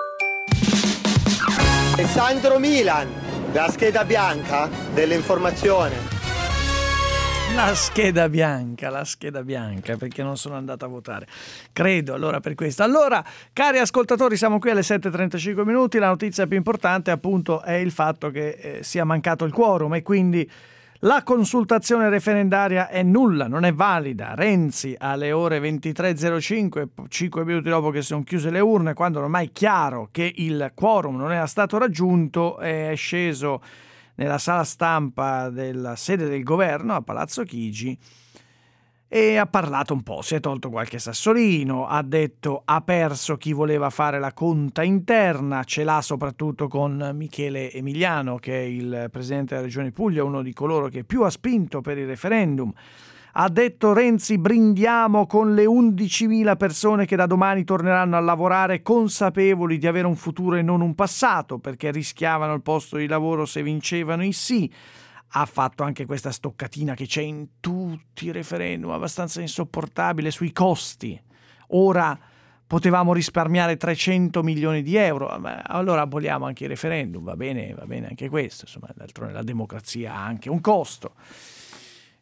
Speaker 22: Alessandro Milan, la scheda bianca dell'informazione.
Speaker 5: La scheda bianca, la scheda bianca, perché non sono andato a votare. Credo, allora per questo. Allora, cari ascoltatori, siamo qui alle sette e trentacinque minuti. La notizia più importante, appunto, è il fatto che eh, sia mancato il quorum e quindi la consultazione referendaria è nulla, non è valida. Renzi alle ore ventitré e zero cinque, cinque minuti dopo che sono chiuse le urne, quando ormai è chiaro che il quorum non era stato raggiunto, è sceso nella sala stampa della sede del governo a Palazzo Chigi e ha parlato un po', si è tolto qualche sassolino, ha detto ha perso chi voleva fare la conta interna, ce l'ha soprattutto con Michele Emiliano, che è il presidente della Regione Puglia, uno di coloro che più ha spinto per il referendum. Ha detto Renzi, brindiamo con le undicimila persone che da domani torneranno a lavorare consapevoli di avere un futuro e non un passato, perché rischiavano il posto di lavoro se vincevano i sì. Ha fatto anche questa stoccatina che c'è in tutti i referendum, abbastanza insopportabile, sui costi. Ora potevamo risparmiare trecento milioni di euro, ma allora aboliamo anche i referendum, va bene, va bene anche questo, insomma, d'altronde la democrazia ha anche un costo.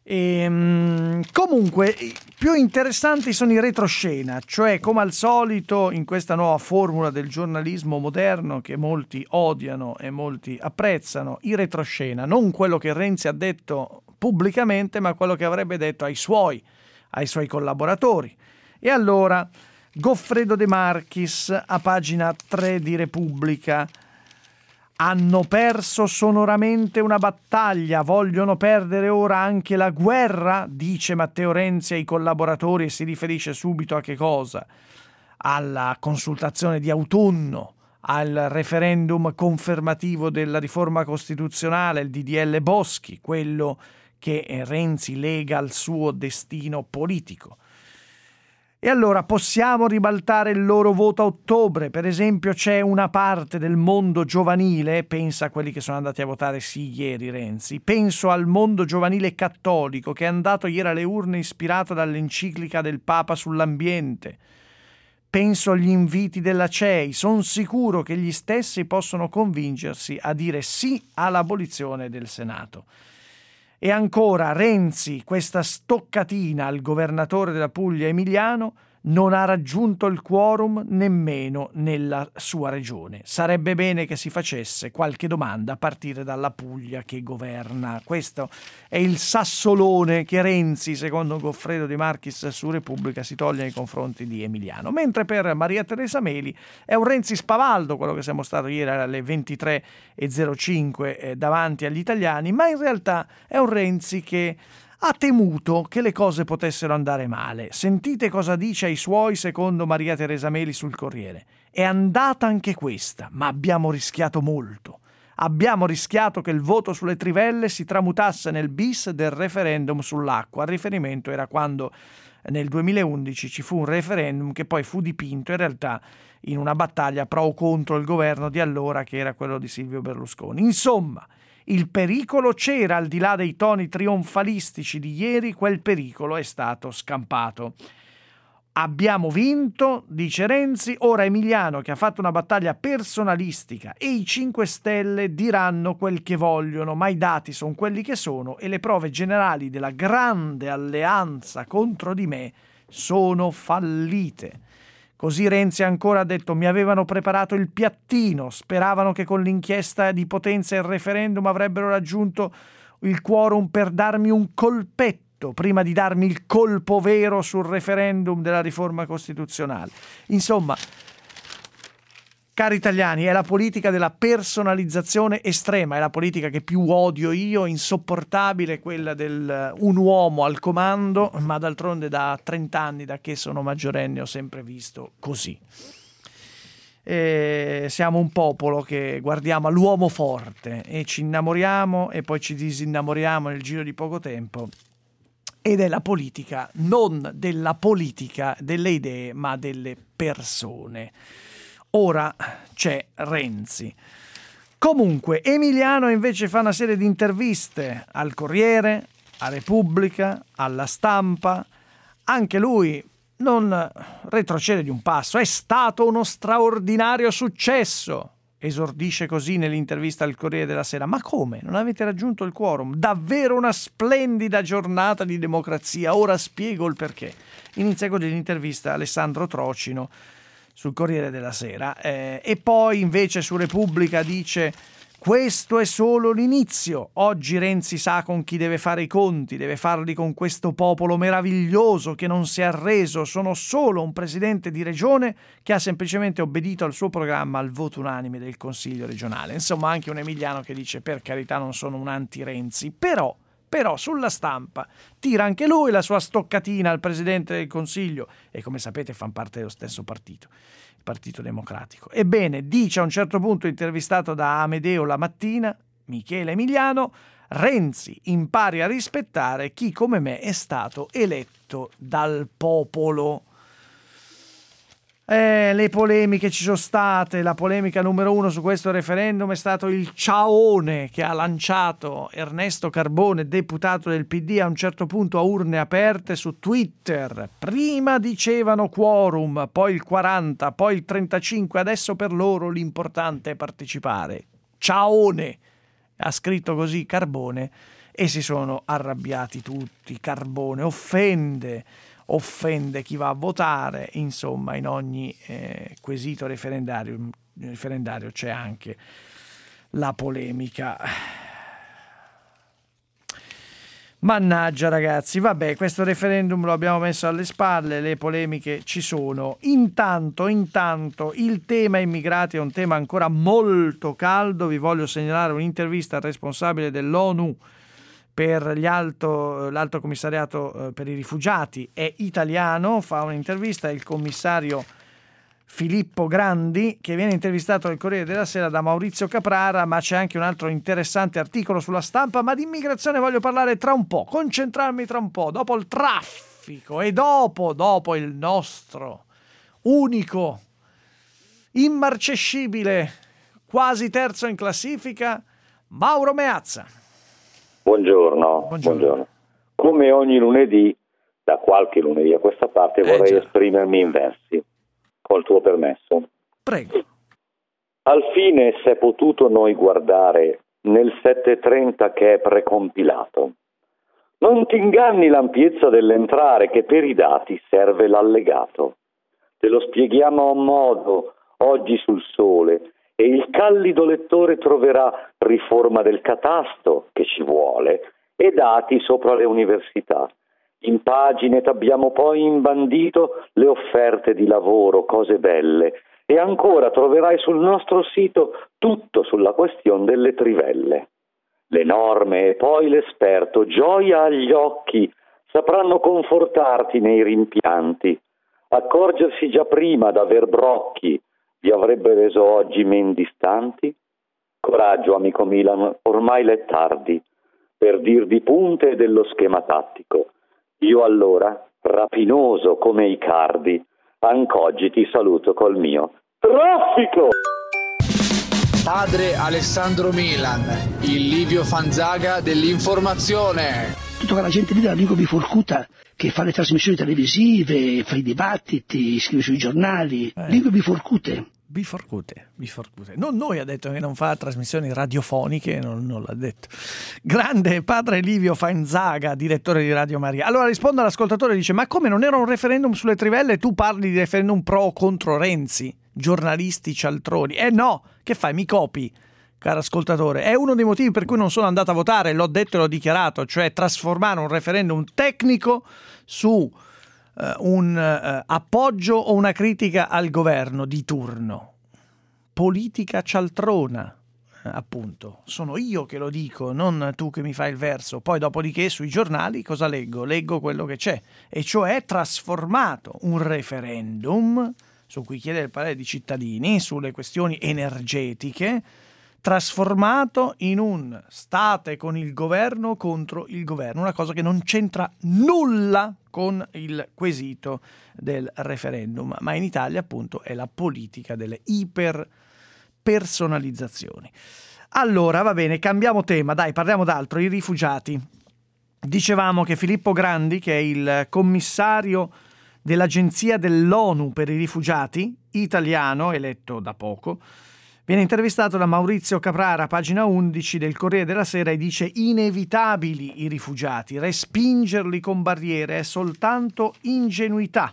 Speaker 5: E, mh, comunque più interessanti sono i retroscena, cioè come al solito in questa nuova formula del giornalismo moderno che molti odiano e molti apprezzano, i retroscena, non quello che Renzi ha detto pubblicamente ma quello che avrebbe detto ai suoi, ai suoi collaboratori. E allora Goffredo De Marchis a pagina tre di Repubblica: hanno perso sonoramente una battaglia, vogliono perdere ora anche la guerra, dice Matteo Renzi ai collaboratori e si riferisce subito a che cosa? Alla consultazione di autunno, al referendum confermativo della riforma costituzionale, il D D L Boschi, quello che Renzi lega al suo destino politico. E allora possiamo ribaltare il loro voto a ottobre. Per esempio c'è una parte del mondo giovanile, pensa a quelli che sono andati a votare sì ieri Renzi, penso al mondo giovanile cattolico che è andato ieri alle urne ispirato dall'enciclica del Papa sull'ambiente, penso agli inviti della C E I, sono sicuro che gli stessi possono convincersi a dire sì all'abolizione del Senato. E ancora Renzi, questa stoccatina al governatore della Puglia Emiliano, non ha raggiunto il quorum nemmeno nella sua regione. Sarebbe bene che si facesse qualche domanda a partire dalla Puglia che governa. Questo è il sassolone che Renzi, secondo Goffredo De Marchis su Repubblica, si toglie nei confronti di Emiliano. Mentre per Maria Teresa Meli è un Renzi spavaldo, quello che siamo stati ieri alle ventitré e zero cinque eh, davanti agli italiani, ma in realtà è un Renzi che ha temuto che le cose potessero andare male. Sentite cosa dice ai suoi secondo Maria Teresa Meli sul Corriere. È andata anche questa, ma abbiamo rischiato molto. Abbiamo rischiato che il voto sulle trivelle si tramutasse nel bis del referendum sull'acqua. Il riferimento era quando nel duemilaundici ci fu un referendum che poi fu dipinto in realtà in una battaglia pro o contro il governo di allora, che era quello di Silvio Berlusconi. Insomma, il pericolo c'era, al di là dei toni trionfalistici di ieri, quel pericolo è stato scampato. Abbiamo vinto, dice Renzi, ora Emiliano, che ha fatto una battaglia personalistica, e i cinque Stelle diranno quel che vogliono, ma i dati sono quelli che sono e le prove generali della grande alleanza contro di me sono fallite. Così Renzi ancora ha detto: mi avevano preparato il piattino, speravano che con l'inchiesta di Potenza e il referendum avrebbero raggiunto il quorum per darmi un colpetto prima di darmi il colpo vero sul referendum della riforma costituzionale. Insomma, cari italiani, è la politica della personalizzazione estrema, è la politica che più odio io, insopportabile, quella del un uomo al comando, ma d'altronde da trent'anni, da che sono maggiorenne, ho sempre visto così. E siamo un popolo che guardiamo all'uomo forte e ci innamoriamo e poi ci disinnamoriamo nel giro di poco tempo. Ed è la politica, non della politica, delle idee, ma delle persone. Ora c'è Renzi. Comunque Emiliano invece fa una serie di interviste al Corriere, a Repubblica, alla Stampa. Anche lui non retrocede di un passo. È stato uno straordinario successo, esordisce così nell'intervista al Corriere della Sera. Ma come? Non avete raggiunto il quorum? Davvero una splendida giornata di democrazia. Ora spiego il perché. Inizia così l'intervista a Alessandro Trocino sul Corriere della Sera, eh, e poi invece su Repubblica dice: questo è solo l'inizio, oggi Renzi sa con chi deve fare i conti, deve farli con questo popolo meraviglioso che non si è arreso, sono solo un presidente di regione che ha semplicemente obbedito al suo programma, al voto unanime del Consiglio regionale. Insomma, anche un Emiliano che dice: per carità, non sono un anti-Renzi, però Però sulla Stampa tira anche lui la sua stoccatina al Presidente del Consiglio e, come sapete, fanno parte dello stesso partito, il Partito Democratico. Ebbene, dice a un certo punto, intervistato da Amedeo La Mattina, Michele Emiliano: Renzi impari a rispettare chi come me è stato eletto dal popolo. Eh, le polemiche ci sono state. La polemica numero uno su questo referendum è stato il ciaone che ha lanciato Ernesto Carbone, deputato del P D, a un certo punto a urne aperte su Twitter. Prima dicevano quorum, poi il quaranta, poi il trentacinque, adesso per loro l'importante è partecipare. Ciaone, ha scritto così Carbone, e si sono arrabbiati tutti. Carbone offende, offende chi va a votare, insomma in ogni eh, quesito referendario, referendario c'è anche la polemica. Mannaggia ragazzi, vabbè, questo referendum lo abbiamo messo alle spalle, le polemiche ci sono. Intanto, intanto, il tema immigrati è un tema ancora molto caldo. Vi voglio segnalare un'intervista al responsabile dell'ONU per gli alto, l'Alto Commissariato per i Rifugiati, è italiano, fa un'intervista il commissario Filippo Grandi, che viene intervistato al Corriere della Sera da Maurizio Caprara, ma c'è anche un altro interessante articolo sulla Stampa. Ma di immigrazione voglio parlare tra un po', concentrarmi tra un po', dopo il traffico e dopo, dopo il nostro unico, immarcescibile, quasi terzo in classifica, Mauro Meazza.
Speaker 10: Buongiorno, buongiorno. buongiorno. Come ogni lunedì, da qualche lunedì a questa parte, eh, vorrei già. esprimermi in versi. Col tuo permesso.
Speaker 5: Prego.
Speaker 10: Al fine s'è potuto noi guardare nel settecentotrenta che è precompilato. Non ti inganni l'ampiezza dell'entrare, che per i dati serve l'allegato. Te lo spieghiamo a modo oggi sul Sole, e il callido lettore troverà riforma del catasto, che ci vuole, e dati sopra le università. In pagine t'abbiamo poi imbandito le offerte di lavoro, cose belle, e ancora troverai sul nostro sito tutto sulla questione delle trivelle. Le norme e poi l'esperto, gioia agli occhi, sapranno confortarti nei rimpianti. Accorgersi già prima d'aver brocchi vi avrebbe reso oggi men distanti? Coraggio, amico Milan, ormai l'è tardi, per dir di punte e dello schema tattico. Io allora, rapinoso come i cardi, anc'oggi ti saluto col mio traffico!
Speaker 1: Padre Alessandro Milan, il Livio Fanzaga dell'informazione.
Speaker 19: Tutta quella gente lì della Ligo Bifurcuta che fa le trasmissioni televisive, fa i dibattiti, scrive sui giornali. Eh. Ligo Bifurcute.
Speaker 5: Biforcute, biforcute. Non noi ha detto che non fa trasmissioni radiofoniche, non, non l'ha detto. Grande padre Livio Fanzaga, direttore di Radio Maria. Allora rispondo all'ascoltatore, dice: ma come, non era un referendum sulle trivelle e tu parli di referendum pro o contro Renzi? Giornalisti cialtroni. Eh no, che fai, mi copi, caro ascoltatore. È uno dei motivi per cui non sono andato a votare, l'ho detto e l'ho dichiarato, cioè trasformare un referendum tecnico su un uh, appoggio o una critica al governo di turno. Politica cialtrona, eh, appunto. Sono io che lo dico, non tu che mi fai il verso. Poi dopodiché sui giornali cosa leggo? Leggo quello che c'è, e cioè trasformato un referendum su cui chiedere il parere di cittadini sulle questioni energetiche, trasformato in un state con il governo contro il governo, una cosa che non c'entra nulla con il quesito del referendum, ma in Italia appunto è la politica delle iperpersonalizzazioni. Allora, va bene, cambiamo tema, dai, parliamo d'altro, i rifugiati. Dicevamo che Filippo Grandi, che è il commissario dell'Agenzia dell'ONU per i rifugiati, italiano, eletto da poco, viene intervistato da Maurizio Caprara, pagina undici del Corriere della Sera, e dice: inevitabili i rifugiati, respingerli con barriere è soltanto ingenuità.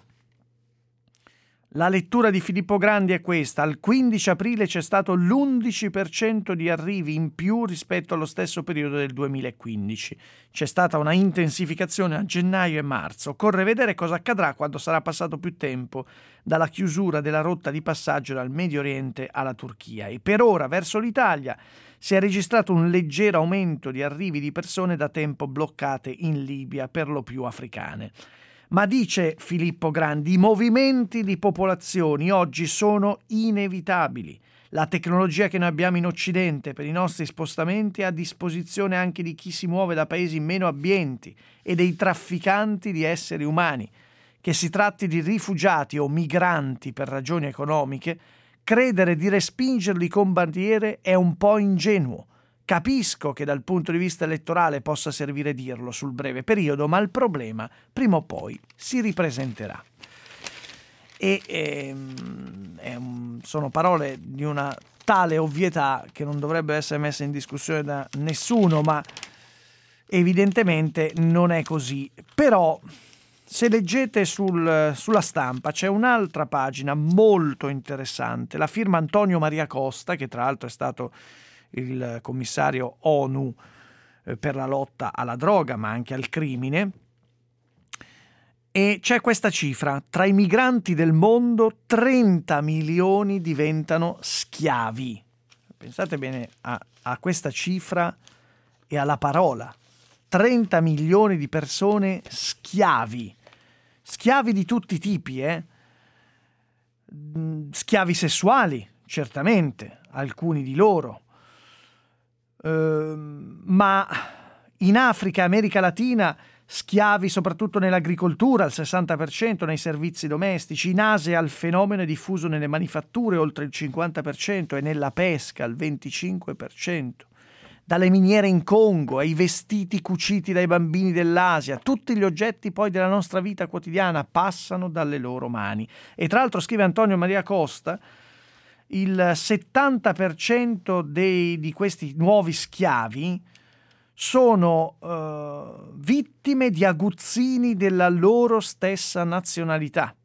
Speaker 5: La lettura di Filippo Grandi è questa: al quindici aprile c'è stato l'undici per cento di arrivi in più rispetto allo stesso periodo del duemilaquindici. C'è stata una intensificazione a gennaio e marzo. Occorre vedere cosa accadrà quando sarà passato più tempo dalla chiusura della rotta di passaggio dal Medio Oriente alla Turchia. E per ora verso l'Italia si è registrato un leggero aumento di arrivi di persone da tempo bloccate in Libia, per lo più africane. Ma dice Filippo Grandi, i movimenti di popolazioni oggi sono inevitabili. La tecnologia che noi abbiamo in Occidente per i nostri spostamenti è a disposizione anche di chi si muove da paesi meno abbienti e dei trafficanti di esseri umani. Che si tratti di rifugiati o migranti per ragioni economiche, credere di respingerli con barriere è un po' ingenuo. Capisco che dal punto di vista elettorale possa servire dirlo sul breve periodo, ma il problema prima o poi si ripresenterà. E ehm, è un, sono parole di una tale ovvietà che non dovrebbero essere messe in discussione da nessuno, ma evidentemente non è così. Però se leggete sul, sulla stampa c'è un'altra pagina molto interessante, la firma Antonio Maria Costa, che tra l'altro è stato il commissario ONU eh, per la lotta alla droga ma anche al crimine, e c'è questa cifra: tra i migranti del mondo trenta milioni diventano schiavi. Pensate bene a, a questa cifra e alla parola: trenta milioni di persone schiavi, schiavi di tutti i tipi, eh? Schiavi sessuali, certamente, alcuni di loro, uh, ma in Africa e America Latina schiavi soprattutto nell'agricoltura, al sessanta per cento, nei servizi domestici. In Asia il fenomeno è diffuso nelle manifatture, oltre il cinquanta per cento, e nella pesca, il venticinque per cento. Dalle miniere in Congo ai vestiti cuciti dai bambini dell'Asia, tutti gli oggetti poi della nostra vita quotidiana passano dalle loro mani. E tra l'altro, scrive Antonio Maria Costa, il settanta per cento dei, di questi nuovi schiavi sono uh, vittime di aguzzini della loro stessa nazionalità.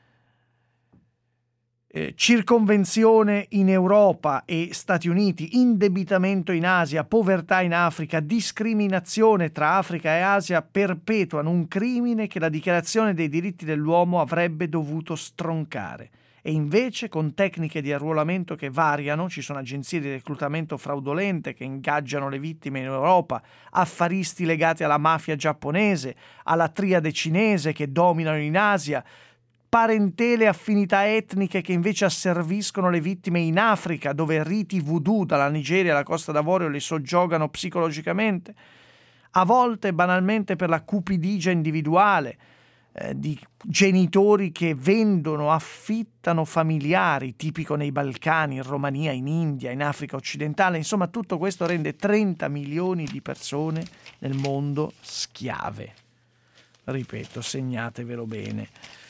Speaker 5: Eh, circonvenzione in Europa e Stati Uniti, indebitamento in Asia, povertà in Africa, discriminazione tra Africa e Asia perpetuano un crimine che la Dichiarazione dei diritti dell'uomo avrebbe dovuto stroncare. E invece, con tecniche di arruolamento che variano, ci sono agenzie di reclutamento fraudolente che ingaggiano le vittime in Europa, affaristi legati alla mafia giapponese, alla triade cinese che dominano in Asia, parentele e affinità etniche che invece asserviscono le vittime in Africa, dove riti voodoo dalla Nigeria alla Costa d'Avorio le soggiogano psicologicamente, a volte banalmente per la cupidigia individuale, Eh, di genitori che vendono, affittano familiari, tipico nei Balcani, in Romania, in India, in Africa occidentale. Insomma, tutto questo rende trenta milioni di persone nel mondo schiave. Ripeto, segnatevelo bene.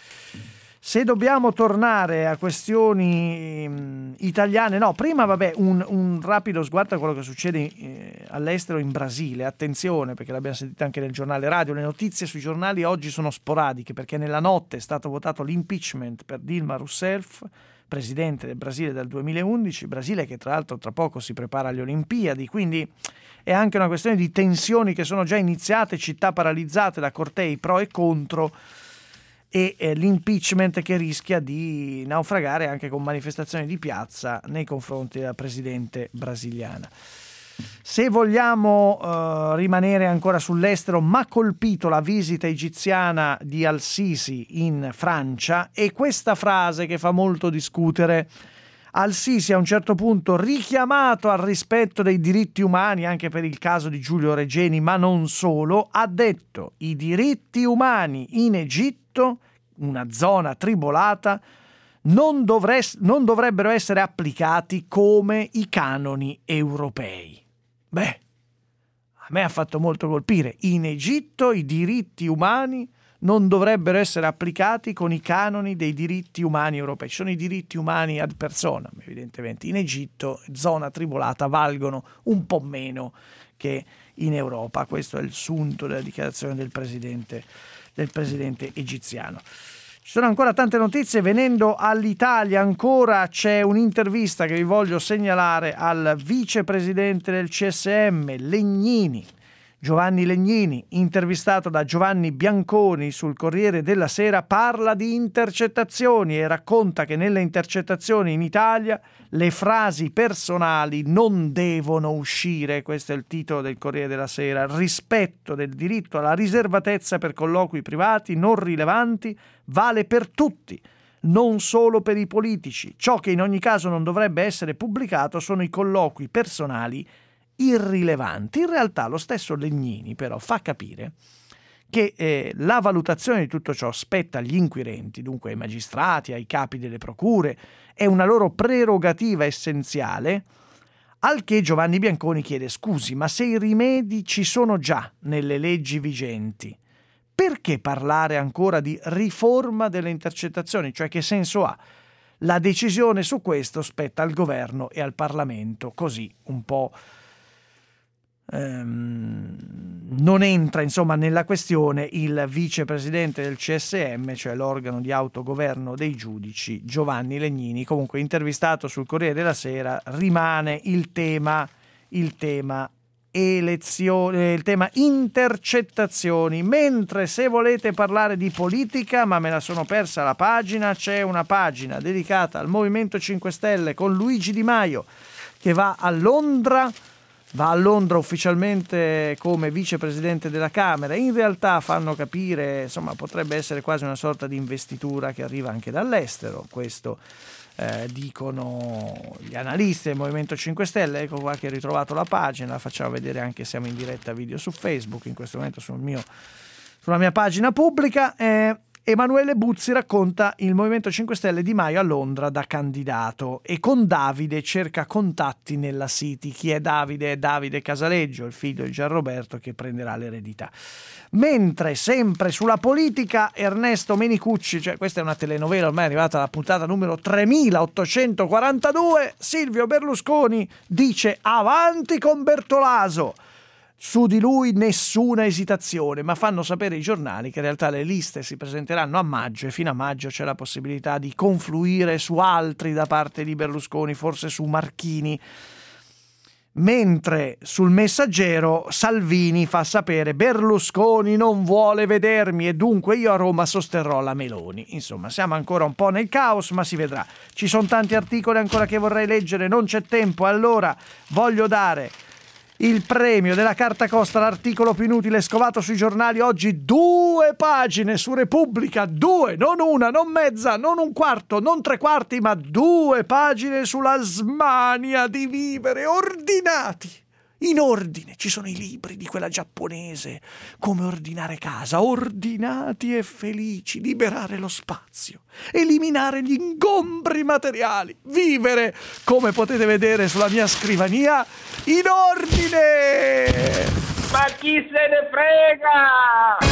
Speaker 5: Se dobbiamo tornare a questioni mh, italiane, no, prima vabbè un, un rapido sguardo a quello che succede eh, all'estero, in Brasile. Attenzione, perché l'abbiamo sentito anche nel giornale radio, le notizie sui giornali oggi sono sporadiche, perché nella notte è stato votato l'impeachment per Dilma Rousseff, presidente del Brasile dal duemilaundici, Brasile che tra l'altro tra poco si prepara alle Olimpiadi, quindi è anche una questione di tensioni che sono già iniziate, città paralizzate da cortei pro e contro, e eh, l'impeachment che rischia di naufragare anche con manifestazioni di piazza nei confronti della presidente brasiliana. Se vogliamo uh, rimanere ancora sull'estero, m'ha colpito la visita egiziana di Al-Sisi in Francia e questa frase che fa molto discutere. Al-Sisi a un certo punto, richiamato al rispetto dei diritti umani anche per il caso di Giulio Regeni, ma non solo, ha detto: i diritti umani in Egitto, una zona tribolata, non, dovres- non dovrebbero essere applicati come i canoni europei. Beh, a me ha fatto molto colpire. In Egitto i diritti umani non dovrebbero essere applicati con i canoni dei diritti umani europei. Ci sono i diritti umani ad personam, evidentemente. In Egitto, zona tribolata, valgono un po' meno che in Europa. Questo è il sunto della dichiarazione del presidente, del presidente egiziano. Ci sono ancora tante notizie. Venendo all'Italia, ancora c'è un'intervista che vi voglio segnalare al vicepresidente del C S M, Legnini. Giovanni Legnini, intervistato da Giovanni Bianconi sul Corriere della Sera, parla di intercettazioni e racconta che nelle intercettazioni in Italia le frasi personali non devono uscire. Questo è il titolo del Corriere della Sera. Rispetto del diritto alla riservatezza per colloqui privati non rilevanti vale per tutti, non solo per i politici. Ciò che in ogni caso non dovrebbe essere pubblicato sono i colloqui personali irrilevanti. In realtà lo stesso Legnini però fa capire che eh, la valutazione di tutto ciò spetta agli inquirenti, dunque ai magistrati, ai capi delle procure, è una loro prerogativa essenziale, al che Giovanni Bianconi chiede: scusi, ma se i rimedi ci sono già nelle leggi vigenti, perché parlare ancora di riforma delle intercettazioni? Cioè, che senso ha? La decisione su questo spetta al governo e al Parlamento, così un po' ehm, non entra insomma nella questione il vicepresidente del C S M, cioè l'organo di autogoverno dei giudici, Giovanni Legnini. Comunque, intervistato sul Corriere della Sera, rimane il tema il tema elezioni, il tema intercettazioni. Mentre se volete parlare di politica, ma me la sono persa la pagina, c'è una pagina dedicata al Movimento cinque Stelle con Luigi Di Maio che va a Londra. Va a Londra ufficialmente come vicepresidente della Camera. In realtà fanno capire, insomma, potrebbe essere quasi una sorta di investitura che arriva anche dall'estero. Questo eh, dicono gli analisti del Movimento cinque Stelle. Ecco qua che ho ritrovato la pagina, la facciamo vedere anche, siamo in diretta video su Facebook, in questo momento sul mio, sulla mia pagina pubblica. Eh, Emanuele Buzzi racconta il Movimento cinque Stelle, Di Maio a Londra da candidato, e con Davide cerca contatti nella City. Chi è Davide? È Davide Casaleggio, il figlio di Gianroberto, che prenderà l'eredità. Mentre sempre sulla politica, Ernesto Menicucci, cioè questa è una telenovela, ormai è arrivata alla puntata numero tremilaottocentoquarantadue, Silvio Berlusconi dice avanti con Bertolaso. Su di lui nessuna esitazione, ma fanno sapere i giornali che in realtà le liste si presenteranno a maggio e fino a maggio c'è la possibilità di confluire su altri da parte di Berlusconi, forse su Marchini. Mentre sul Messaggero Salvini fa sapere Berlusconi non vuole vedermi e dunque io a Roma sosterrò la Meloni. Insomma, siamo ancora un po' nel caos, ma si vedrà. Ci sono tanti articoli ancora che vorrei leggere, non c'è tempo, allora voglio dare il premio della Carta Costa, l'articolo più inutile scovato sui giornali oggi, due pagine su Repubblica, due, non una, non mezza, non un quarto, non tre quarti, ma due pagine sulla smania di vivere ordinati. In ordine, ci sono i libri di quella giapponese, come ordinare casa, ordinati e felici, liberare lo spazio, eliminare gli ingombri materiali, vivere, come potete vedere sulla mia scrivania, in ordine!
Speaker 15: Ma chi se ne frega?